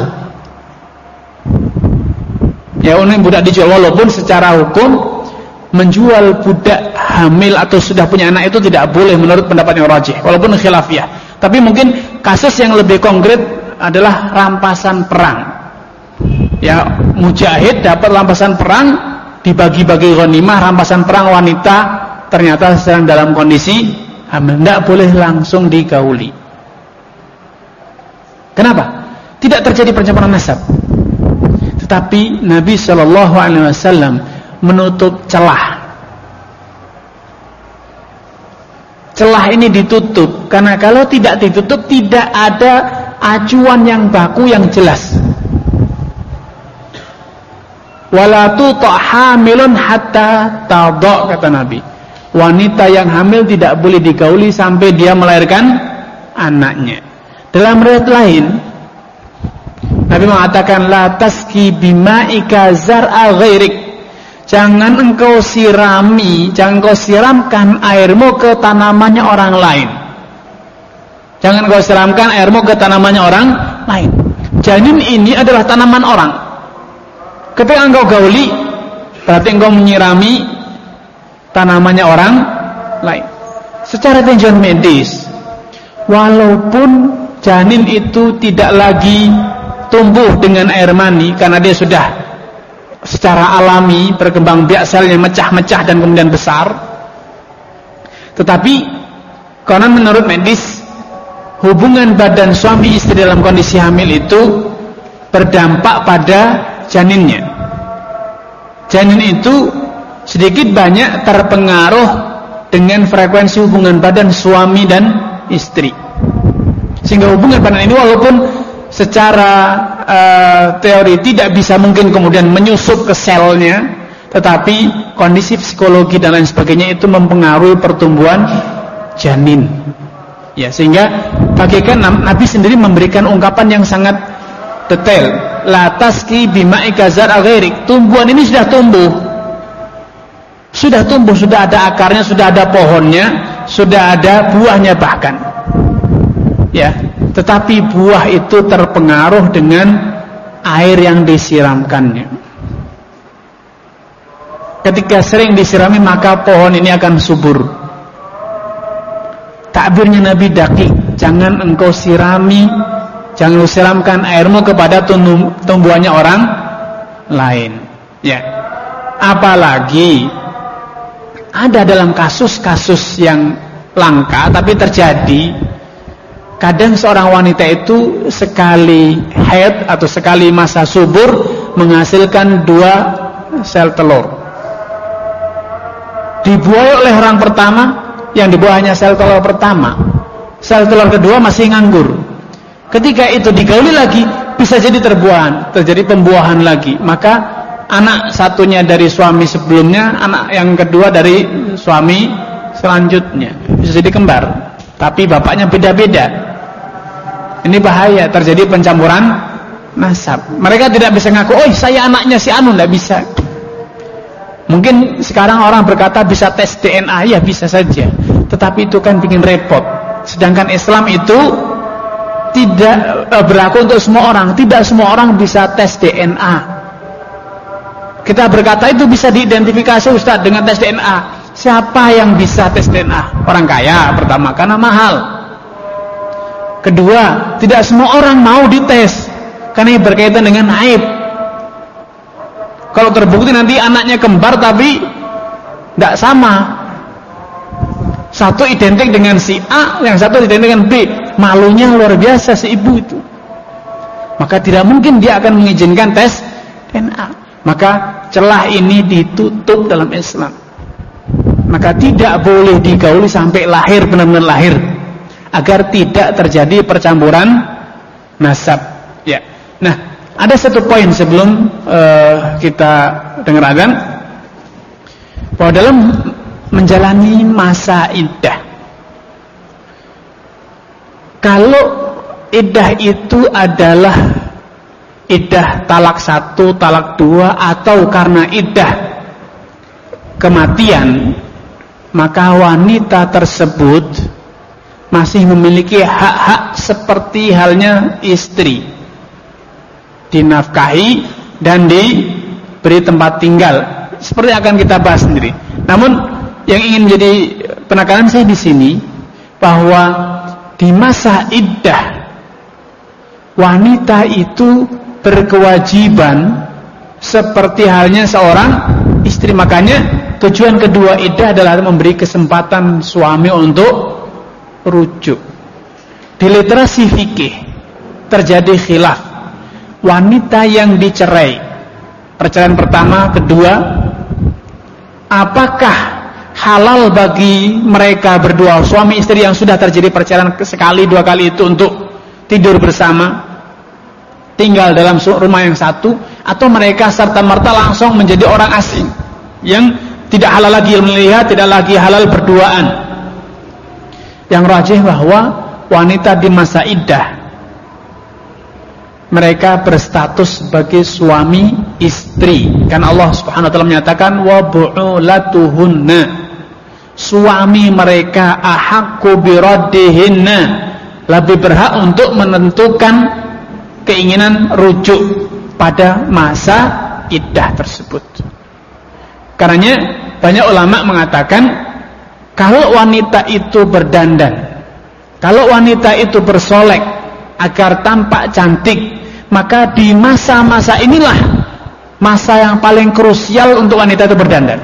Ya, ini budak dijual, walaupun secara hukum menjual budak hamil atau sudah punya anak itu tidak boleh menurut pendapat yang rajih, walaupun khilafiyah. Tapi mungkin kasus yang lebih konkret adalah rampasan perang. Ya, mujahid dapat rampasan perang, dibagi-bagi ghanimah, rampasan perang, wanita ternyata sedang dalam kondisi hamil, tidak boleh langsung digauli. Kenapa? Tidak terjadi percampuran nasab. Tetapi Nabi shallallahu alaihi wasallam menutup celah. Celah ini ditutup, karena kalau tidak ditutup tidak ada acuan yang baku yang jelas. Wala tuta hamilun hatta tadha, kata Nabi. Wanita yang hamil tidak boleh digauli sampai dia melahirkan anaknya. Dalam riwayat lain Nabi mengatakan, la taski bima'ika zar'a ghairik. Jangan engkau sirami, jangan engkau siramkan airmu ke tanamannya orang lain. Jangan engkau siramkan airmu ke tanamannya orang lain. Janin ini adalah tanaman orang. Ketika engkau gauli, berarti engkau menyirami tanamannya orang lain. Secara tinjauan medis, walaupun janin itu tidak lagi tumbuh dengan air mani, karena dia sudah secara alami berkembang biak, selnya mecah-mecah dan kemudian besar, tetapi karena menurut medis, hubungan badan suami istri dalam kondisi hamil itu berdampak pada janinnya. Janin itu sedikit banyak terpengaruh dengan frekuensi hubungan badan suami dan istri, sehingga hubungan badan ini walaupun secara uh, teori tidak bisa mungkin kemudian menyusup ke selnya, tetapi kondisi psikologi dan lain sebagainya itu mempengaruhi pertumbuhan janin. Ya, sehingga bagaikan Nabi sendiri memberikan ungkapan yang sangat detail. La taski bima'ika zar'a ghairik. Tumbuhan ini sudah tumbuh. Sudah tumbuh, sudah ada akarnya, sudah ada pohonnya, sudah ada buahnya bahkan. Ya. tetapi buah itu terpengaruh dengan air yang disiramkannya. Ketika sering disirami maka pohon ini akan subur. Takbirnya Nabi dakik, jangan engkau sirami, jangan engkau siramkan airmu kepada tumbuhannya orang lain. Ya, apalagi ada dalam kasus-kasus yang langka tapi terjadi. Kadang seorang wanita itu sekali haid atau sekali masa subur menghasilkan dua sel telur. Dibuai oleh orang pertama, yang dibuai hanya sel telur pertama. Sel telur kedua masih nganggur. Ketika itu digauli lagi, bisa jadi terbuahan, terjadi pembuahan lagi. Maka anak satunya dari suami sebelumnya, anak yang kedua dari suami selanjutnya. Bisa jadi kembar, tapi bapaknya beda-beda. Ini bahaya, terjadi pencampuran nasab. Mereka tidak bisa ngaku, oh saya anaknya si Anu, tidak bisa. Mungkin sekarang orang berkata bisa tes D N A, ya bisa saja. Tetapi itu kan bikin repot. Sedangkan Islam itu tidak berlaku untuk semua orang. Tidak semua orang bisa tes D N A. Kita berkata itu bisa diidentifikasi Ustaz dengan tes D N A. Siapa yang bisa tes D N A? Orang kaya pertama, karena mahal. Kedua, tidak semua orang mau dites karena ini berkaitan dengan aib. Kalau terbukti nanti anaknya kembar tapi tidak sama, satu identik dengan si A, yang satu identik dengan B, malunya luar biasa si ibu itu. Maka tidak mungkin dia akan mengizinkan tes D N A. Maka celah ini ditutup dalam Islam. Maka tidak boleh digauli sampai lahir, benar-benar lahir, agar tidak terjadi percampuran nasab. Ya. Nah, ada satu poin sebelum uh, kita dengar azan, bahwa dalam menjalani masa iddah, kalau iddah itu adalah iddah talak satu, talak dua, atau karena iddah kematian, maka wanita tersebut masih memiliki hak-hak seperti halnya istri, dinafkahi dan diberi tempat tinggal, seperti akan kita bahas sendiri. Namun yang ingin menjadi penekanan saya di sini, bahwa di masa iddah wanita itu berkewajiban seperti halnya seorang istri. Makanya tujuan kedua iddah adalah memberi kesempatan suami untuk rujuk. Di literasi fikih terjadi khilaf. Wanita yang dicerai, perceraian pertama, kedua, apakah halal bagi mereka berdua, suami istri yang sudah terjadi perceraian sekali dua kali itu, untuk tidur bersama, tinggal dalam rumah yang satu, atau mereka serta-merta langsung menjadi orang asing yang tidak halal lagi melihat, tidak lagi halal berduaan. Yang rajih bahwa wanita di masa iddah mereka berstatus sebagai suami istri. Kan Allah Subhanahu wa taala menyatakan wa bu'ulatuhunna, suami mereka ahaqqu biraddihinna, lebih berhak untuk menentukan keinginan rujuk pada masa iddah tersebut. Karenanya banyak ulama mengatakan, kalau wanita itu berdandan, kalau wanita itu bersolek agar tampak cantik, maka di masa-masa inilah masa yang paling krusial untuk wanita itu berdandan.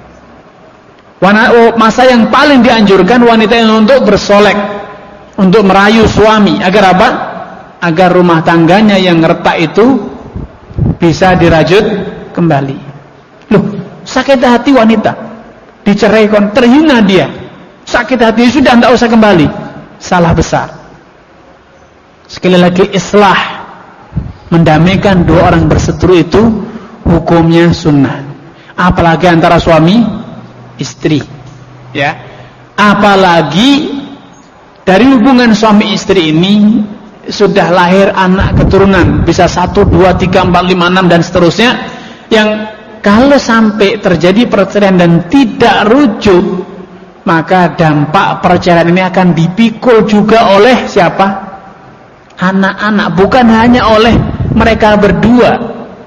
Masa yang paling dianjurkan wanita itu untuk bersolek, untuk merayu suami. Agar apa? Agar rumah tangganya yang retak itu bisa dirajut kembali. Loh, sakit hati wanita, diceraikan, terhina dia, sakit hati, sudah tidak usah kembali. Salah besar. Sekali lagi, islah, mendamaikan dua orang berseteru itu hukumnya sunnah. Apalagi antara suami istri, ya. Apalagi dari hubungan suami istri ini sudah lahir anak keturunan, bisa satu, dua, tiga, empat, lima, enam dan seterusnya, yang kalau sampai terjadi perceraian dan tidak rujuk, maka dampak perceraian ini akan dipikul juga oleh siapa? anak-anak, bukan hanya oleh mereka berdua,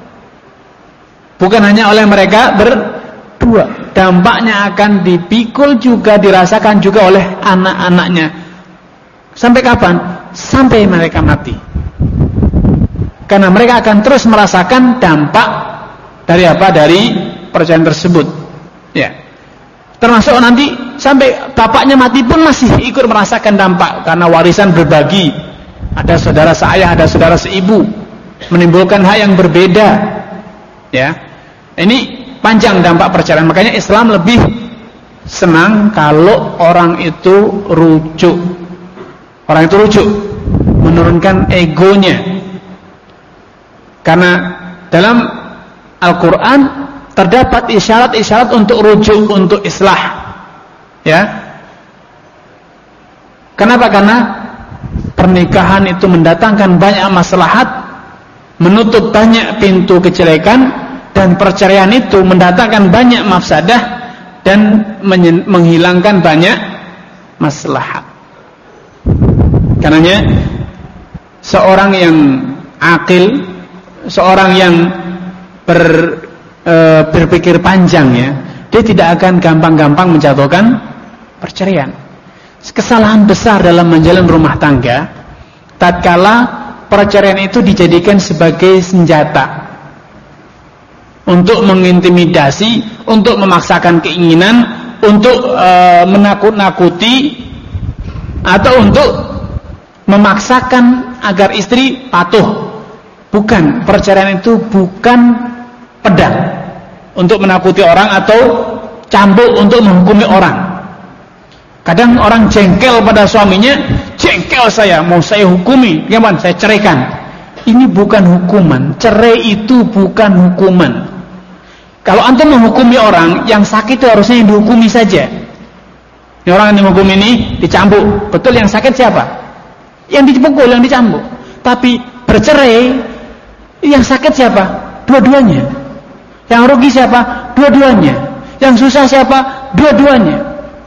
bukan hanya oleh mereka berdua, dampaknya akan dipikul juga, dirasakan juga oleh anak-anaknya. Sampai kapan? Sampai mereka mati. Karena mereka akan terus merasakan dampak dari apa? Dari perceraian tersebut. Ya. Termasuk nanti sampai bapaknya mati pun masih ikut merasakan dampak, karena warisan berbagi. Ada saudara seayah, ada saudara seibu, menimbulkan hak yang berbeda. Ya. Ini panjang dampak perceraian. Makanya Islam lebih senang kalau orang itu rujuk. Orang itu rujuk, menurunkan egonya. Karena dalam Al-Quran terdapat isyarat-isyarat untuk rujuk, untuk islah. Ya. Kenapa? Karena pernikahan itu mendatangkan banyak maslahat, menutup banyak pintu kejelekan, dan perceraian itu mendatangkan banyak mafsadah dan menghilangkan banyak maslahat. Karenanya seorang yang akil, seorang yang ber E, berpikir panjang, ya, dia tidak akan gampang-gampang menjatuhkan perceraian. Kesalahan besar dalam menjalin rumah tangga tatkala perceraian itu dijadikan sebagai senjata untuk mengintimidasi, untuk memaksakan keinginan, untuk e, menakut-nakuti, atau untuk memaksakan agar istri patuh. Bukan, perceraian itu bukan pedang untuk menakuti orang atau cambuk untuk menghukumi orang. Kadang orang jengkel pada suaminya, jengkel saya, mau saya hukumi, gimana? Saya ceraikan. Ini bukan hukuman. Cerai itu bukan hukuman. Kalau antum menghukumi orang, yang sakit itu harusnya yang dihukumi saja. Ini orang yang dihukum ini dicambuk. Betul, yang sakit siapa? Yang dipukul, yang dicambuk. Tapi bercerai, yang sakit siapa? Dua-duanya. Yang rugi siapa? Dua-duanya. Yang susah siapa? Dua-duanya.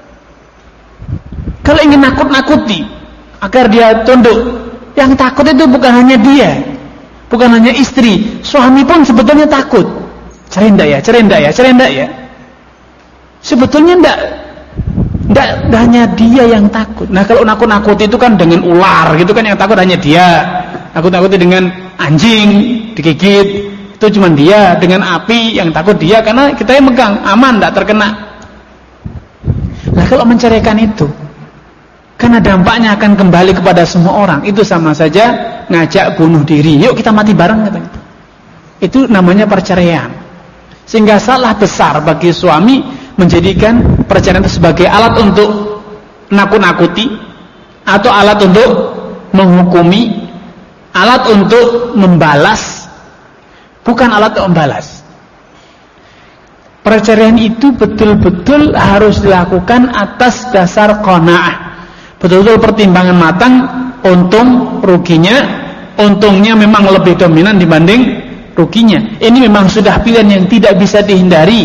Kalau ingin nakut-nakuti agar dia tunduk, yang takut itu bukan hanya dia, bukan hanya istri, suami pun sebetulnya takut. Cerai enggak ya? Cerai enggak ya? Cerai enggak ya? Sebetulnya enggak, enggak, enggak hanya dia yang takut. Nah, kalau nakut-nakuti itu kan dengan ular gitu kan, yang takut hanya dia. Nakut-nakuti dengan anjing digigit, itu cuma dia. Dengan api yang takut dia, karena kita yang megang aman, tidak terkena. Nah, kalau menceraikan itu, karena dampaknya akan kembali kepada semua orang, itu sama saja ngajak bunuh diri. Yuk kita mati bareng, katanya. Itu namanya perceraian. Sehingga salah besar bagi suami menjadikan perceraian itu sebagai alat untuk nakut-nakuti, atau alat untuk menghukumi, alat untuk membalas. Bukan alat untuk membalas. Perceraian itu betul-betul harus dilakukan atas dasar qanaah. Betul-betul pertimbangan matang, untung ruginya. Untungnya memang lebih dominan dibanding ruginya. Ini memang sudah pilihan yang tidak bisa dihindari.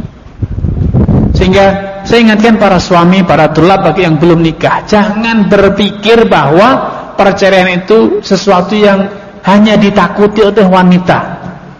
Sehingga saya ingatkan para suami, para tulab bagi yang belum nikah, jangan berpikir bahwa perceraian itu sesuatu yang hanya ditakuti oleh wanita.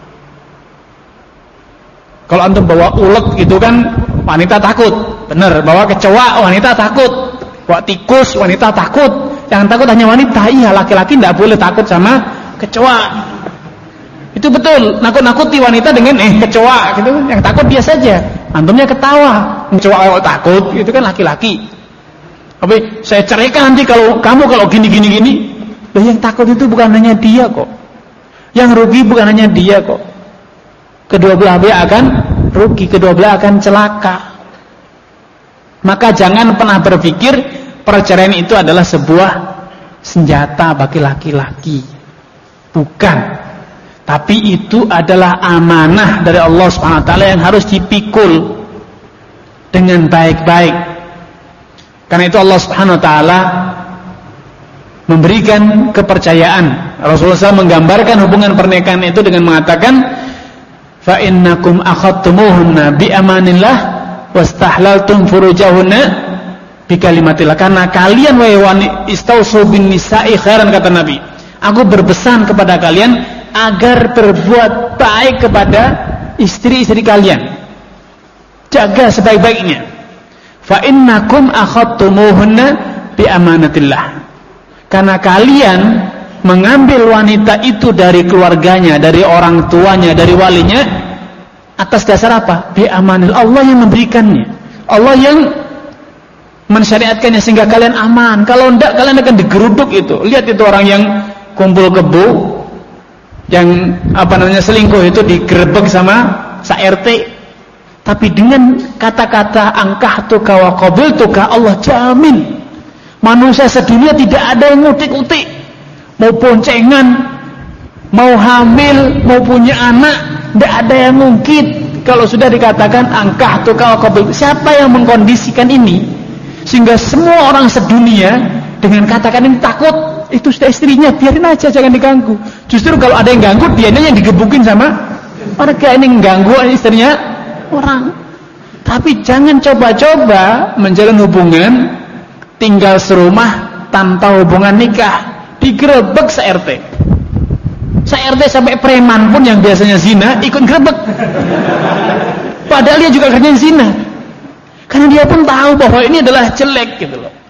Kalau antum bawa ulet gitu kan, wanita takut. Benar, bawa kecoa, wanita takut. Bawa tikus, wanita takut. Yang takut hanya wanita. Iya, laki-laki tidak boleh takut sama kecoa. Itu betul, nakut-nakuti wanita dengan eh kecoa gitu. Yang takut dia saja. Antumnya ketawa. Kecoa kalau takut, itu kan laki-laki. Tapi saya ceraikan nanti kalau kamu kalau gini-gini gini. Loh, yang takut itu bukan hanya dia kok. Yang rugi bukan hanya dia kok. Kedua belah pihak akan rugi, kedua belah akan celaka. Maka jangan pernah berpikir perceraian itu adalah sebuah senjata bagi laki-laki. Bukan. Tapi itu adalah amanah dari Allah subhanahu wa taala yang harus dipikul dengan baik-baik. Karena itu Allah subhanahu wa taala memberikan kepercayaan. Rasulullah shallallahu alaihi wasallam menggambarkan hubungan pernikahan itu dengan mengatakan, fa innakum akhadtumuhunna bi amanillah wastahlaltum furujahunna bi kalimatillah. Karena kalian wahai wanita istausu bin nisa'i khairan, kata Nabi, Aku berpesan kepada kalian agar berbuat baik kepada istri-istri kalian. Jaga sebaik-baiknya. Fa innakum akhadtumuhunna bi amanatillah. Karena kalian mengambil wanita itu dari keluarganya, dari orang tuanya, dari walinya atas dasar apa? Bi amanil. Allah yang memberikannya. Allah yang mensyariatkannya sehingga kalian aman. Kalau enggak kalian akan digeruduk itu. Lihat itu orang yang kumpul kebo, yang apa namanya selingkuh itu digerebek sama sa R T. Tapi dengan kata-kata angkahtuka wa qabiltuka, Allah jamin manusia sedunia tidak ada yang ngutik-utik, mau boncengan, mau hamil, mau punya anak, tidak ada yang ngungkit. Kalau sudah dikatakan angkahtuka wa qabiltuka, siapa yang mengkondisikan ini sehingga semua orang sedunia dengan katakan ini takut? Itu sudah istrinya, biarin aja, jangan diganggu. Justru kalau ada yang ganggu, dianya yang digebukin sama warga. Ini mengganggu istrinya orang. Tapi jangan coba-coba menjalin hubungan tinggal serumah tanpa hubungan nikah, digerebek se R T. Se R T sampai preman pun yang biasanya zina ikut gerebek. Padahal dia juga kerjanya zina. Karena dia pun tahu bahwa ini adalah jelek gitu loh.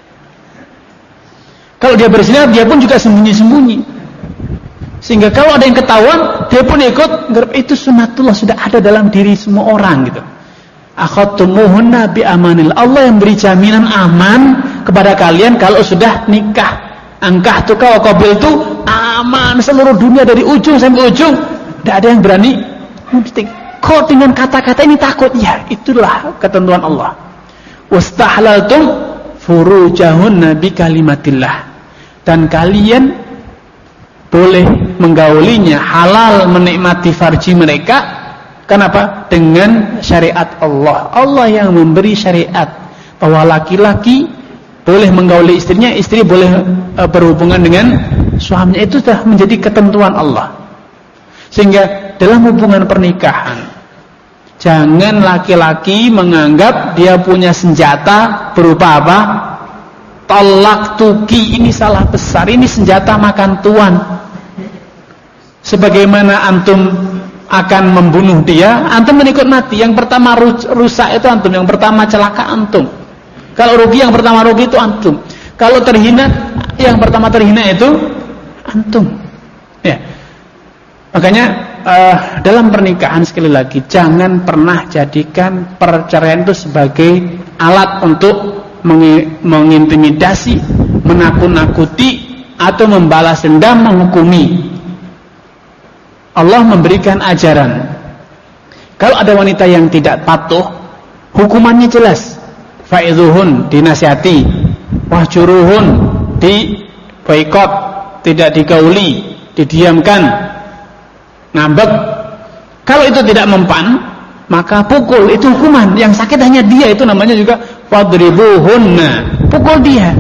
Kalau dia berzina, dia pun juga sembunyi-sembunyi. Sehingga kalau ada yang ketahuan, dia pun ikut. Itu sunatullah, sudah ada dalam diri semua orang gitu. Akhadtumuhunna bi amanil. Allah yang beri jaminan aman kepada kalian kalau sudah nikah. Angkahtuka wa qabiltu, aman seluruh dunia dari ujung sampai ujung. Tidak ada yang berani mentik. Kok dengan kata-kata ini takut? Ya, itulah ketentuan Allah. Wastahlaltum furujahunna bi kalimatillah. Dan kalian boleh menggaulinya, halal menikmati farji mereka. Kenapa? Dengan syariat Allah. Allah yang memberi syariat bahwa laki-laki boleh menggauli istrinya, istri boleh e, berhubungan dengan suaminya. Itu sudah menjadi ketentuan Allah. Sehingga dalam hubungan pernikahan, jangan laki-laki menganggap dia punya senjata berupa apa? Tolak tuki. Ini salah besar. Ini senjata makan tuan. Sebagaimana antum akan membunuh dia, antum menikut mati. Yang pertama rusak itu antum, yang pertama celaka antum. Kalau rugi, yang pertama rugi itu antum. Kalau terhina, yang pertama terhina itu antum. Ya. Makanya uh, dalam pernikahan sekali lagi, jangan pernah jadikan perceraian itu sebagai alat untuk mengintimidasi, menakut-nakuti, atau membalas dendam, menghukumi. Allah memberikan ajaran. Kalau ada wanita yang tidak patuh, hukumannya jelas. Fa'idhuhun, dinasihati. Wahjuruhun, di boikot, tidak digauli, didiamkan, ngambek. Kalau itu tidak mempan, maka pukul. Itu hukuman. Yang sakit hanya dia, itu namanya juga fadribuhunna, pukul dia.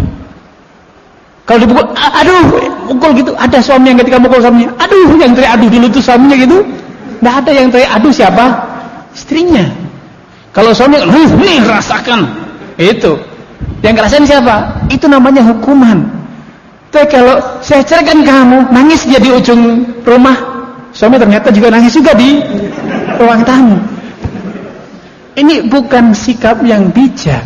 Kalau dipukul, aduh, pukul gitu. Ada suami yang ketika pukul suaminya, aduh, yang teriak aduh dulu tuh suaminya gitu. Tidak ada yang teriak aduh siapa? Istrinya. Kalau suami, nih rasakan. Itu. Yang ngerasain siapa? Itu namanya hukuman. Tapi kalau saya ceraikan kamu, nangis dia di ujung rumah, suami ternyata juga nangis juga di ruang tamu. Ini bukan sikap yang bijak.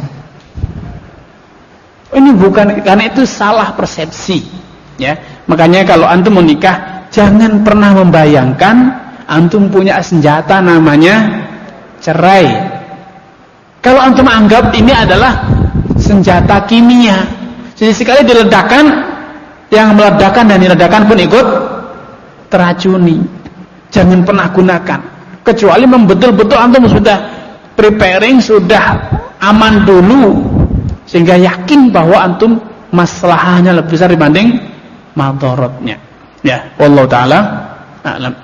Ini bukan, karena itu salah persepsi, ya. Makanya kalau antum menikah, jangan pernah membayangkan antum punya senjata namanya cerai. Kalau antum anggap ini adalah senjata kimia, jadi sekali diledakkan, yang meledakkan dan diledakkan pun ikut teracuni. Jangan pernah gunakan, kecuali membetul-betul antum sudah preparing, sudah aman dulu, sehingga yakin bahwa antum maslahahnya lebih besar dibanding madharatnya. Ya, wallahu taala a'lam.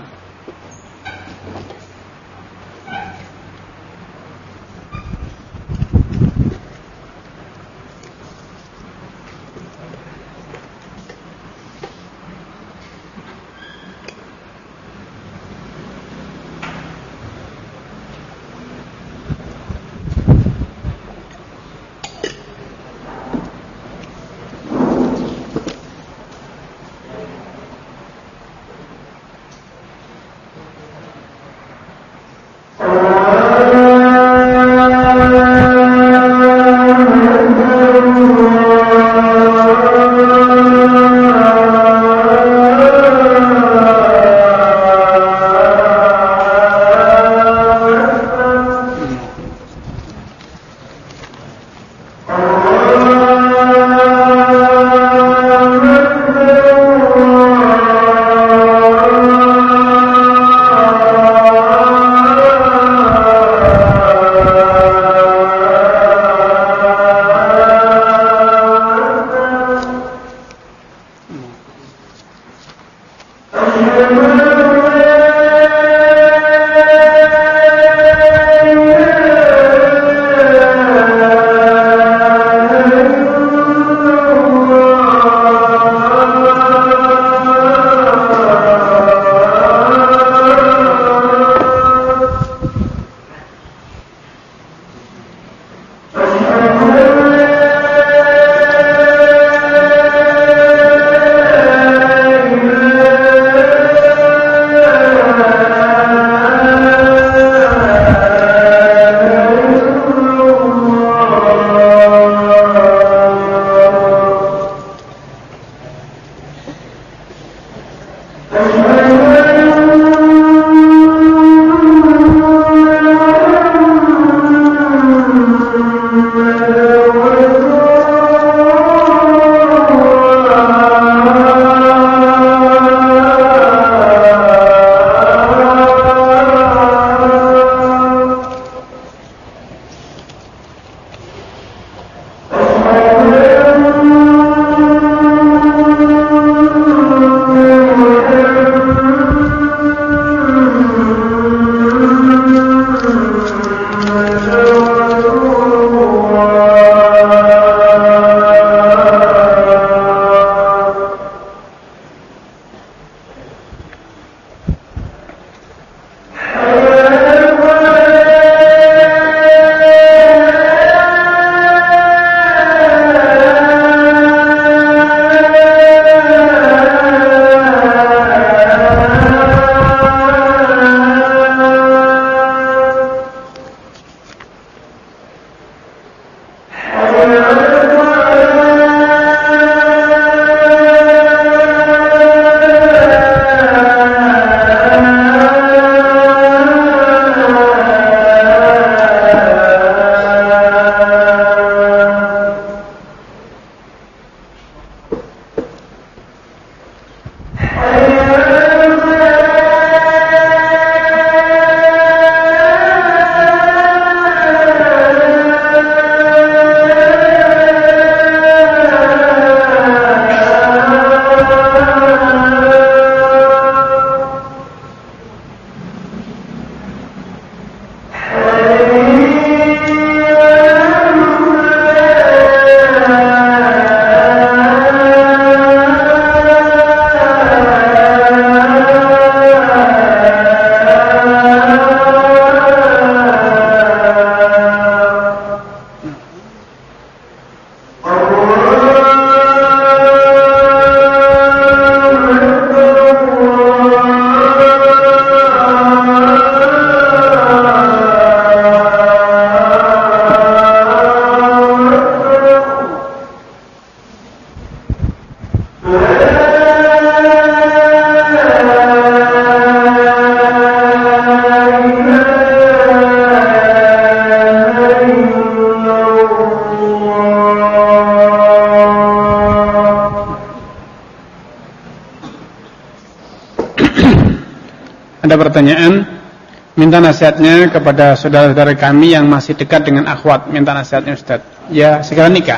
Ada pertanyaan, minta nasihatnya kepada saudara-saudara kami yang masih dekat dengan akhwat. Minta nasihatnya Ustaz. Ya segera nikah.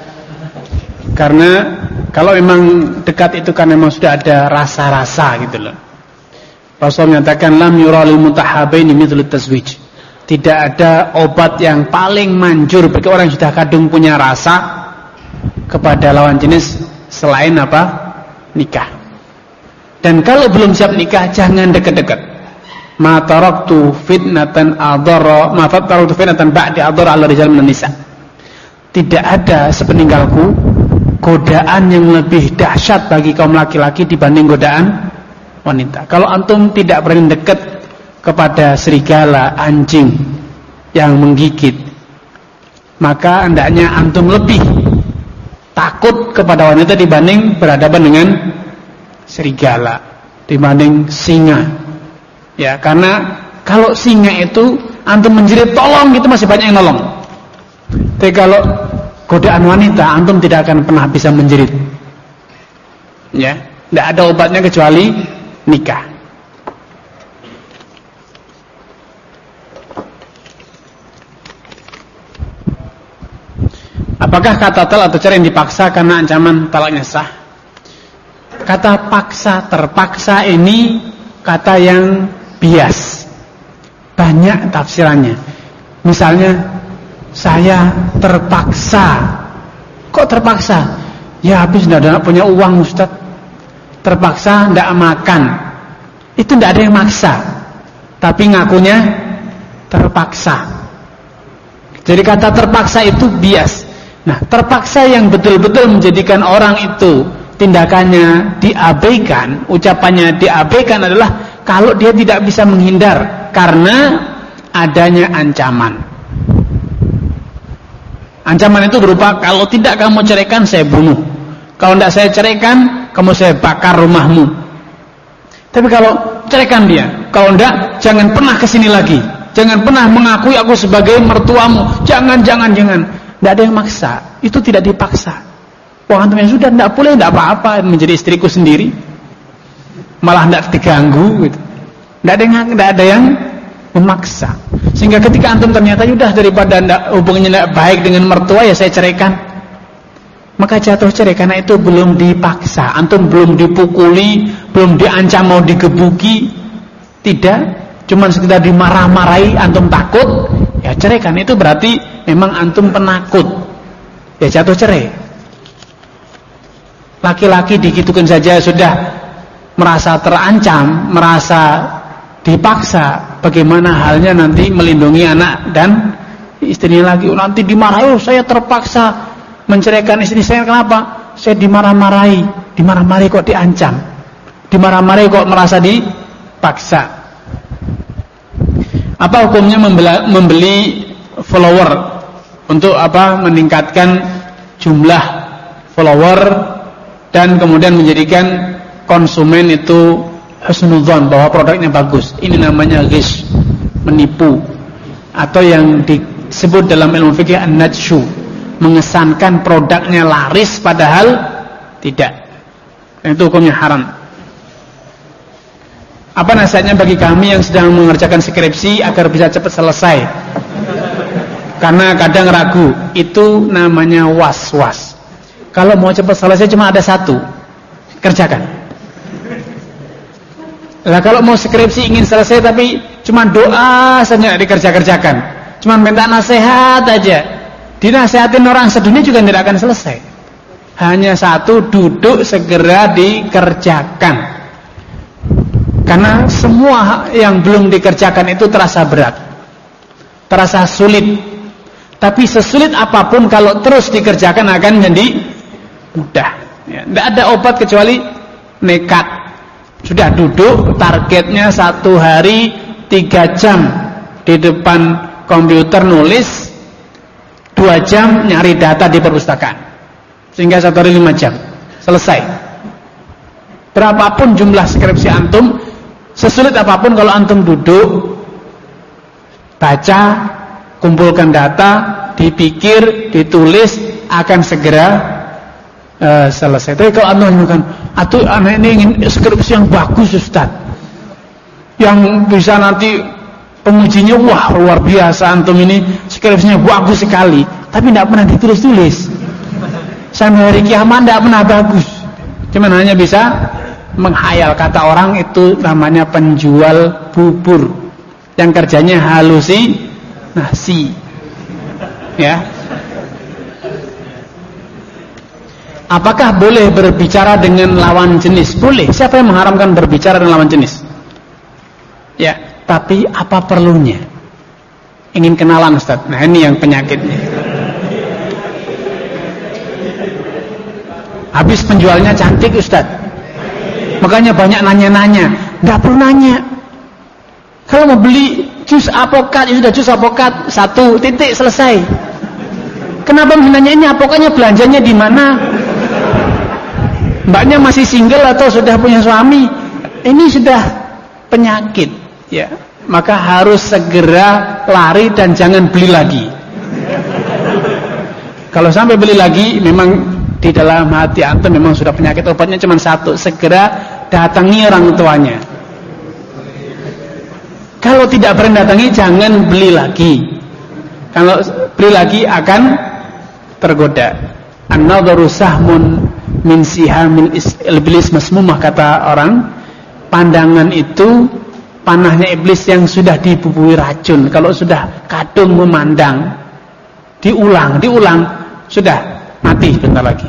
Karena kalau memang dekat itu kan memang sudah ada rasa-rasa gitu loh. Rasul menyatakan lam yuralil mutahabaini mithlu tazwij. Tidak ada obat yang paling manjur bagi orang yang sudah kadung punya rasa kepada lawan jenis selain apa? Nikah. Dan kalau belum siap nikah, jangan dekat-dekat. Ma taraktu fitnatan adhara, ma taraktu fitnatan ba'di adhara 'ala rijal minan nisa. Tidak ada sepeninggalku godaan yang lebih dahsyat bagi kaum laki-laki dibanding godaan wanita. Kalau antum tidak berani dekat kepada serigala, anjing yang menggigit, maka hendaknya antum lebih takut kepada wanita dibanding berhadapan dengan serigala, dibanding singa. Ya, karena kalau singa itu antum menjerit tolong, itu masih banyak yang nolong. Tapi kalau godaan wanita, antum tidak akan pernah bisa menjerit. Ya, tidak ada obatnya kecuali nikah. Apakah kata talak atau cerai yang dipaksa karena ancaman talaknya sah? Kata paksa, terpaksa ini kata yang bias, banyak tafsirannya. Misalnya, saya terpaksa. Kok terpaksa? Ya habis tidak punya uang Ustaz. Terpaksa tidak makan. Itu tidak ada yang maksa, tapi ngakunya terpaksa. Jadi kata terpaksa itu bias. Nah, terpaksa yang betul-betul menjadikan orang itu tindakannya diabaikan, ucapannya diabaikan adalah kalau dia tidak bisa menghindar karena adanya ancaman. Ancaman itu berupa, kalau tidak kamu ceraikan saya bunuh, kalau tidak saya ceraikan kamu saya bakar rumahmu. Tapi kalau ceraikan dia, kalau tidak jangan pernah kesini lagi, jangan pernah mengakui aku sebagai mertuamu, jangan, jangan, jangan. Tidak ada yang maksa, itu tidak dipaksa. Wah, antum yang sudah tidak boleh, tidak apa-apa, menjadi istriku sendiri, malah tidak diganggu, gitu. Tidak ada yang, tidak ada yang memaksa. Sehingga ketika antum ternyata sudah daripada hubungannya tidak baik dengan mertua, ya saya ceraikan, maka jatuh cerai karena itu belum dipaksa. Antum belum dipukuli, belum diancam mau digebuki, tidak, cuma sekedar dimarah-marahi, antum takut, ya ceraikan. Itu berarti memang antum penakut, ya jatuh cerai. Laki-laki digitukan saja sudah merasa terancam, merasa dipaksa, bagaimana halnya nanti melindungi anak dan istrinya lagi. Nanti dimarahi, oh, saya terpaksa menceraikan istri saya. Kenapa? Saya dimarah-marahi. Dimarah-marahi kok diancam, dimarah-marahi kok merasa dipaksa. Apa hukumnya membeli, membeli follower untuk apa? Meningkatkan jumlah follower dan kemudian menjadikan konsumen itu husnudzon bahwa produknya bagus. Ini namanya ghish, menipu, atau yang disebut dalam ilmu fikih an-najshu, mengesankan produknya laris padahal tidak. Itu hukumnya haram. Apa nasihatnya bagi kami yang sedang mengerjakan skripsi agar bisa cepat selesai? Karena kadang ragu. Itu namanya was-was. Kalau mau cepat selesai cuma ada satu, kerjakan. Lah kalau mau skripsi ingin selesai tapi cuma doa saja dikerja-kerjakan, cuma minta nasihat aja, dinasehatin orang sedunia juga tidak akan selesai. Hanya satu, duduk segera dikerjakan. Karena semua yang belum dikerjakan itu terasa berat, terasa sulit. Tapi sesulit apapun kalau terus dikerjakan akan jadi mudah. Ya, tidak ada obat kecuali nekat. Sudah duduk, targetnya satu hari tiga jam di depan komputer nulis, dua jam nyari data di perpustakaan, sehingga satu hari lima jam selesai. Berapapun jumlah skripsi antum, sesulit apapun kalau antum duduk, baca, kumpulkan data, dipikir, ditulis, akan segera uh, selesai. Tapi kalau antum mengatakan, "Atuh anak ini ingin skripsi yang bagus Ustaz, yang bisa nanti pengujinya wah luar biasa, antum ini skripsinya bagus sekali, tapi tidak pernah ditulis-tulis. Sampai hari kiamat tidak pernah bagus. Cuman hanya bisa menghayal." Kata orang itu namanya penjual bubur yang kerjanya halusinasi. Ya. Apakah boleh berbicara dengan lawan jenis? Boleh. Siapa yang mengharamkan berbicara dengan lawan jenis? Ya, tapi apa perlunya? Ingin kenalan Ustaz. Nah, ini yang penyakitnya. Habis penjualnya cantik Ustaz, makanya banyak nanya-nanya. Nggak perlu nanya. Kalau mau beli jus apokat, itu sudah jus apokat satu titik selesai. Kenapa menanya ini? Pokoknya belanjanya di mana? Mbaknya masih single atau sudah punya suami? Ini sudah penyakit, ya. Maka harus segera lari dan jangan beli lagi. Kalau sampai beli lagi, memang di dalam hati antum memang sudah penyakit. Obatnya cuma satu, segera datangi orang tuanya. Kalau tidak pernah datangi, jangan beli lagi. Kalau beli lagi akan tergoda. An-nadharu sahmun min sihamil iblis masmumah, kata orang. Pandangan itu panahnya iblis yang sudah dibubui racun. Kalau sudah kadung memandang, diulang, diulang, sudah mati bentar lagi.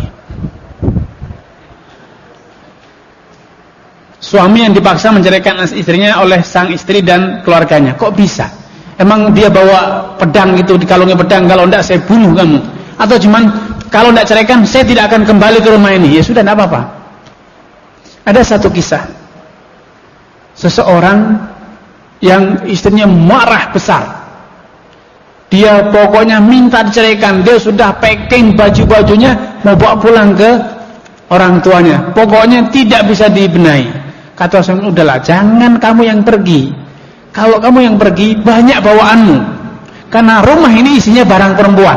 Suami yang dipaksa menceraikan istrinya oleh sang istri dan keluarganya. Kok bisa? Emang dia bawa pedang itu, dikalungi pedang, kalau enggak saya bunuh kamu. Atau cuman kalau enggak ceraikan saya tidak akan kembali ke rumah ini. Ya sudah, enggak apa-apa. Ada satu kisah. Seseorang yang istrinya marah besar. Dia pokoknya minta diceraikan. Dia sudah packing baju-bajunya mau bawa pulang ke orang tuanya. Pokoknya tidak bisa dibenahi. Kata suami, udahlah, jangan kamu yang pergi. Kalau kamu yang pergi, banyak bawaanmu. Karena rumah ini isinya barang perempuan.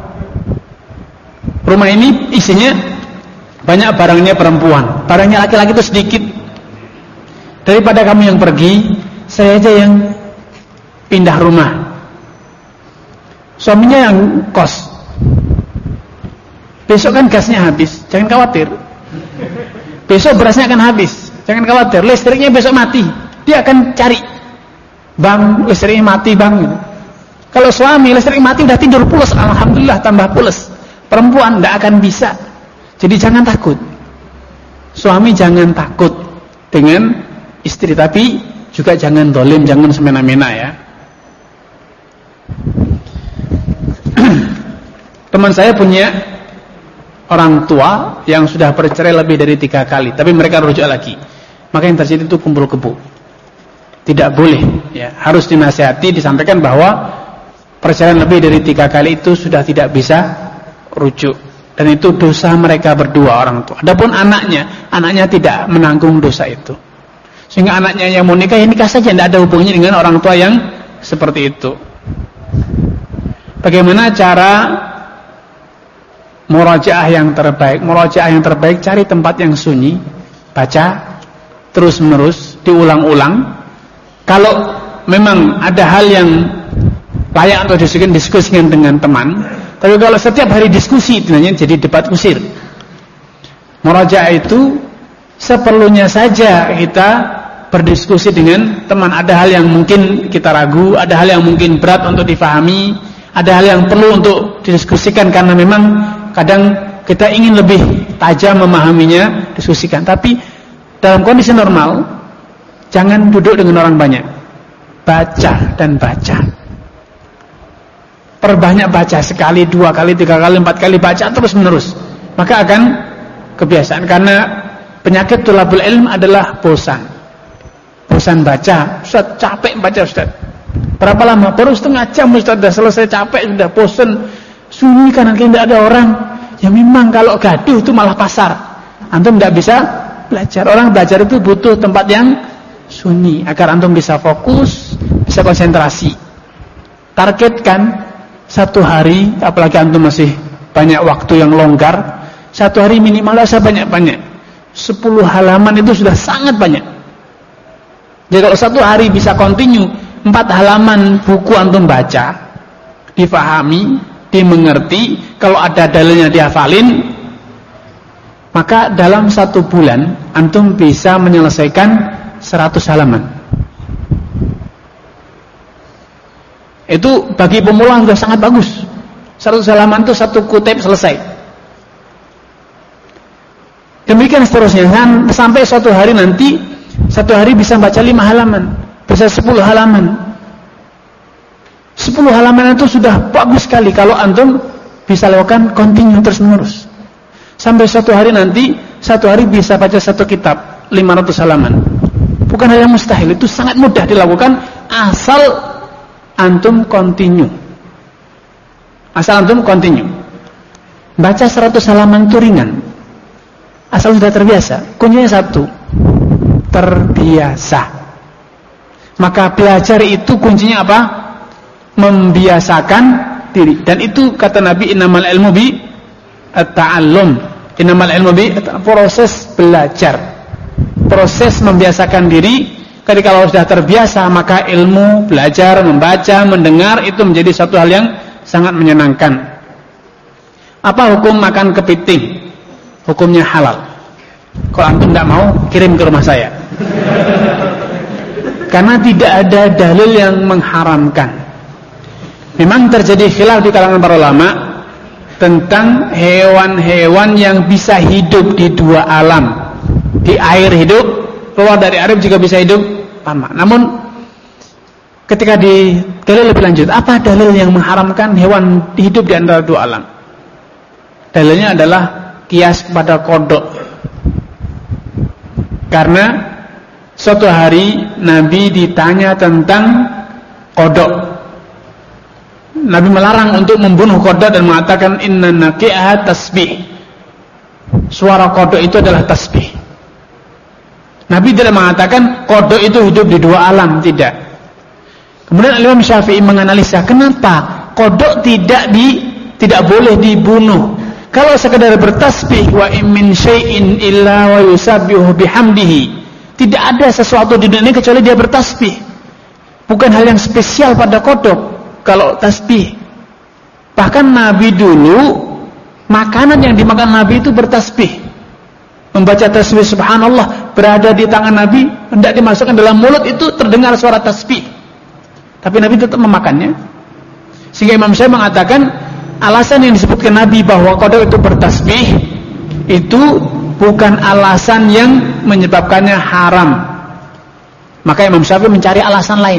Rumah ini isinya banyak barangnya perempuan. Barangnya laki-laki itu sedikit. Daripada kamu yang pergi, saya aja yang pindah rumah. Suaminya yang kos. Besok kan gasnya habis, jangan khawatir. Besok berasnya akan habis, jangan khawatir. Listriknya besok mati, dia akan cari. Bang, listriknya mati bang. Kalau suami listrik mati udah tidur pulas, alhamdulillah tambah pulas. Perempuan tidak akan bisa. Jadi jangan takut. Suami jangan takut dengan istri, tapi juga jangan dolim, jangan semena-mena ya. Teman saya punya orang tua yang sudah bercerai lebih dari tiga kali, tapi mereka rujuk lagi. Maka yang terjadi itu kumpul kebo. Tidak boleh, ya. Harus dinasihati, disampaikan bahwa perceraian lebih dari tiga kali itu sudah tidak bisa rujuk, dan itu dosa mereka berdua orang tua. Adapun anaknya, anaknya tidak menanggung dosa itu. Sehingga anaknya yang mau nikah, ya nikah saja, tidak ada hubungannya dengan orang tua yang seperti itu. Bagaimana cara murajaah yang terbaik? Murajaah yang terbaik, cari tempat yang sunyi, baca terus menerus, diulang-ulang. Kalau memang ada hal yang layak untuk diskusikan, diskusikan dengan teman. Tapi kalau setiap hari diskusi, itu jadi debat kusir. Murajaah itu seperlunya saja kita berdiskusi dengan teman. Ada hal yang mungkin kita ragu, ada hal yang mungkin berat untuk difahami, ada hal yang perlu untuk didiskusikan karena memang kadang kita ingin lebih tajam memahaminya, diskusikan. Tapi dalam kondisi normal, jangan duduk dengan orang banyak. Baca dan baca. Perbanyak baca, sekali, dua kali, tiga kali, empat kali baca terus menerus. Maka akan kebiasaan, karena penyakit tulabul ilm adalah bosan. Bosan baca, Ustaz, capek baca Ustaz. Berapa lama? Baru setengah jam Ustaz, sudah selesai, capek, sudah bosan. Sunyi kanan kiri tidak ada orang. Ya memang kalau gaduh itu malah pasar. Antum tidak bisa belajar. Orang belajar itu butuh tempat yang sunyi agar antum bisa fokus, bisa konsentrasi. Targetkan satu hari, apalagi antum masih banyak waktu yang longgar, satu hari minimal usah banyak-banyak. Sepuluh halaman itu sudah sangat banyak. Jadi kalau satu hari bisa continue empat halaman buku antum baca, difahami, dimengerti, kalau ada dalilnya dihafalin, maka dalam satu bulan antum bisa menyelesaikan seratus halaman. Itu bagi pemula sudah sangat bagus. seratus halaman itu satu kutip selesai. Demikian seterusnya, sampai suatu hari nanti, satu hari bisa baca lima halaman, bisa sepuluh halaman. Sepuluh halaman itu sudah bagus sekali kalau antum bisa lakukan continue terus menerus. Sampai suatu hari nanti, satu hari bisa baca satu kitab lima ratus halaman. Bukan hal yang mustahil, itu sangat mudah dilakukan asal antum continue. Asal antum continue. Baca seratus halaman itu ringan, asal sudah terbiasa. Kuncinya satu, terbiasa. Maka belajar itu kuncinya apa? Membiasakan diri. Dan itu kata Nabi, innamal ilmu bi at-ta'allum. Innamal ilmu bi proses belajar, proses membiasakan diri. Ketika kalau sudah terbiasa, maka ilmu, belajar, membaca, mendengar itu menjadi satu hal yang sangat menyenangkan. Apa hukum makan kepiting? Hukumnya halal. Kalau antum tidak mau, kirim ke rumah saya. Karena tidak ada dalil yang mengharamkan. Memang terjadi khilaf di kalangan para ulama tentang hewan-hewan yang bisa hidup di dua alam. Di air hidup, keluar dari air juga bisa hidup lama. Namun ketika di dalil lebih lanjut, apa dalil yang mengharamkan hewan hidup di antara dua alam? Dalilnya adalah kias kepada kodok. Karena suatu hari Nabi ditanya tentang kodok. Nabi melarang untuk membunuh kodok dan mengatakan inna naqi'aha tasbih. Suara kodok itu adalah tasbih. Nabi tidak mengatakan kodok itu hidup di dua alam, tidak. Kemudian Imam Syafi'i menganalisa kenapa kodok tidak di tidak boleh dibunuh. Kalau sekedar bertasbih, wa min syai'in illa wa yusabbihu bihamdihi. Tidak ada sesuatu di dunia ini kecuali dia bertasbih. Bukan hal yang spesial pada kodok kalau tasbih. Bahkan Nabi dulu, makanan yang dimakan Nabi itu bertasbih. Membaca tasbih subhanallah berada di tangan Nabi, hendak dimasukkan dalam mulut itu terdengar suara tasbih. Tapi Nabi tetap memakannya. Sehingga Imam Syafi'i mengatakan alasan yang disebutkan Nabi bahwa kodok itu bertasbih itu bukan alasan yang menyebabkannya haram. Maka Imam Syafi'i mencari alasan lain.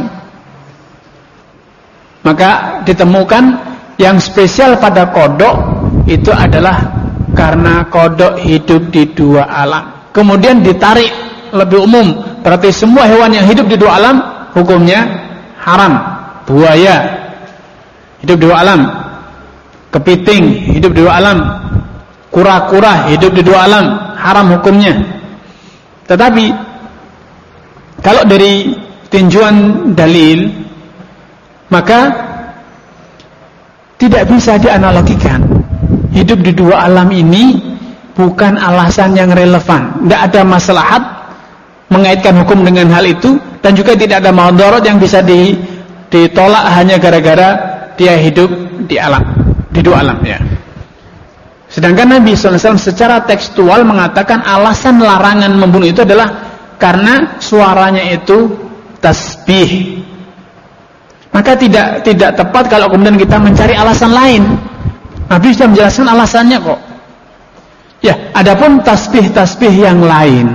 Maka ditemukan yang spesial pada kodok itu adalah karena kodok hidup di dua alam. Kemudian ditarik lebih umum, berarti semua hewan yang hidup di dua alam hukumnya haram. Buaya hidup di dua alam, kepiting hidup di dua alam, kura-kura hidup di dua alam, haram hukumnya. Tetapi kalau dari tinjauan dalil, maka tidak bisa dianalogikan. Hidup di dua alam ini bukan alasan yang relevan. Tidak ada maslahat mengaitkan hukum dengan hal itu, dan juga tidak ada madarat yang bisa ditolak hanya gara-gara dia hidup di alam, di dua alam ya. Sedangkan Nabi shallallahu alaihi wasallam secara tekstual mengatakan alasan larangan membunuh itu adalah karena suaranya itu tasbih. Maka tidak tidak tepat kalau kemudian kita mencari alasan lain. Nabi sudah menjelaskan alasannya kok. Ya, adapun tasbih-tasbih yang lain,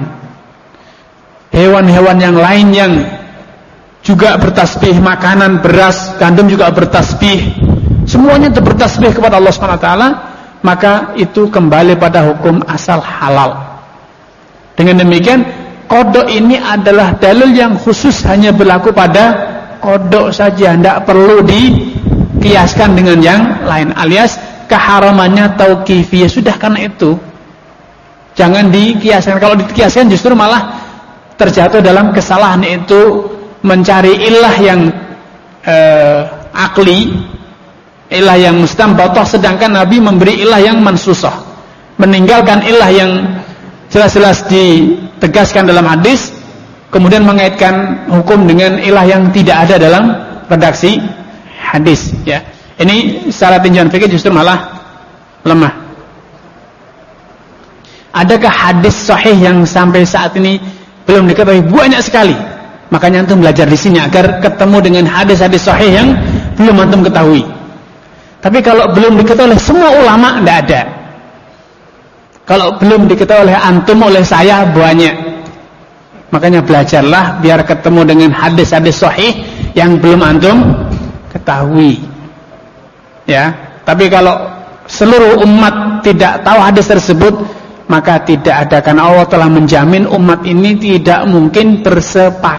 hewan-hewan yang lain yang juga bertasbih, makanan, beras, gandum juga bertasbih, semuanya itu bertasbih kepada Allah subhanahu wa taala, maka itu kembali pada hukum asal halal. Dengan demikian, kodok ini adalah dalil yang khusus hanya berlaku pada kodok saja, tidak perlu dikiaskan dengan yang lain, alias keharamannya tauqifiyah sudah. Karena itu jangan dikiaskan. Kalau dikiaskan justru malah terjatuh dalam kesalahan, itu mencari ilah yang eh, akli, ilah yang mustambatah, sedangkan Nabi memberi ilah yang mansusah, meninggalkan ilah yang jelas-jelas ditegaskan dalam hadis, kemudian mengaitkan hukum dengan ilah yang tidak ada dalam redaksi hadis ya. Ini secara tinjauan fikih justru malah lemah. Adakah hadis sahih yang sampai saat ini belum diketahui? Banyak sekali. Makanya antum belajar di sini agar ketemu dengan hadis-hadis sahih yang belum antum ketahui. Tapi kalau belum diketahui oleh semua ulama, tidak ada. Kalau belum diketahui oleh antum, oleh saya, banyak. Makanya belajarlah biar ketemu dengan hadis-hadis sahih yang belum antum ketahui. Ya, tapi kalau seluruh umat tidak tahu hadis tersebut, maka tidak ada, karena Allah telah menjamin umat ini tidak mungkin bersepakat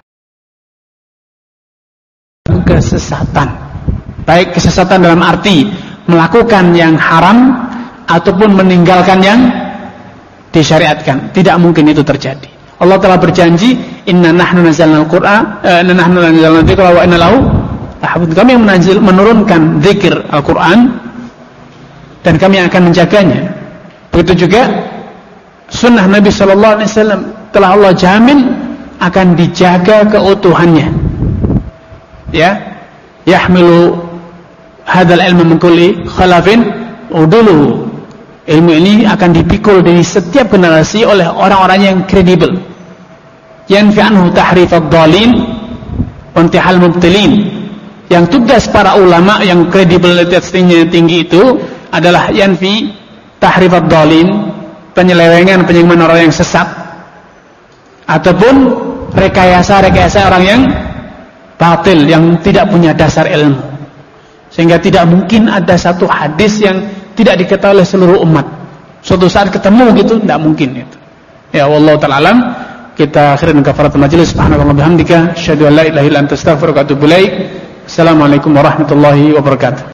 kesesatan. Baik kesesatan dalam arti melakukan yang haram ataupun meninggalkan yang disyariatkan. Tidak mungkin itu terjadi. Allah telah berjanji, inna nahnu nazzalna al-Qur'an, inna nahnu nazzalna dzikra wa inna lahu lahafidz. Kami yang menanzil, menurunkan zikir Al-Qur'an dan kami akan menjaganya. Begitu juga sunnah Nabi sallallahu alaihi wasallam telah Allah jamin akan dijaga keutuhannya. Ya, yahmilu hadzal ilma min kulli khalafin udulu. Ilmu ini akan dipikul dari setiap generasi oleh orang-orang yang kredibel. Yanfi anhu tahrifad dhalin wa intihal mubtilin. Yang tugas para ulama yang kredibilitasnya tinggi itu adalah yanfi tahrifad dhalin, penyelewengan, penyimpangan orang yang sesat, ataupun rekayasa-rekayasa orang yang batil, yang tidak punya dasar ilmu. Sehingga tidak mungkin ada satu hadis yang tidak diketahui oleh seluruh umat. Suatu saat ketemu gitu, tidak mungkin itu. Ya, wallahu ta'ala alam. Kita akhirin kafaratul majlis. Subhanallahi bihamdika, asyhadu an la ilaha illa anta, astaghfiruka wa atubu ilaik. Assalamualaikum warahmatullahi wabarakatuh.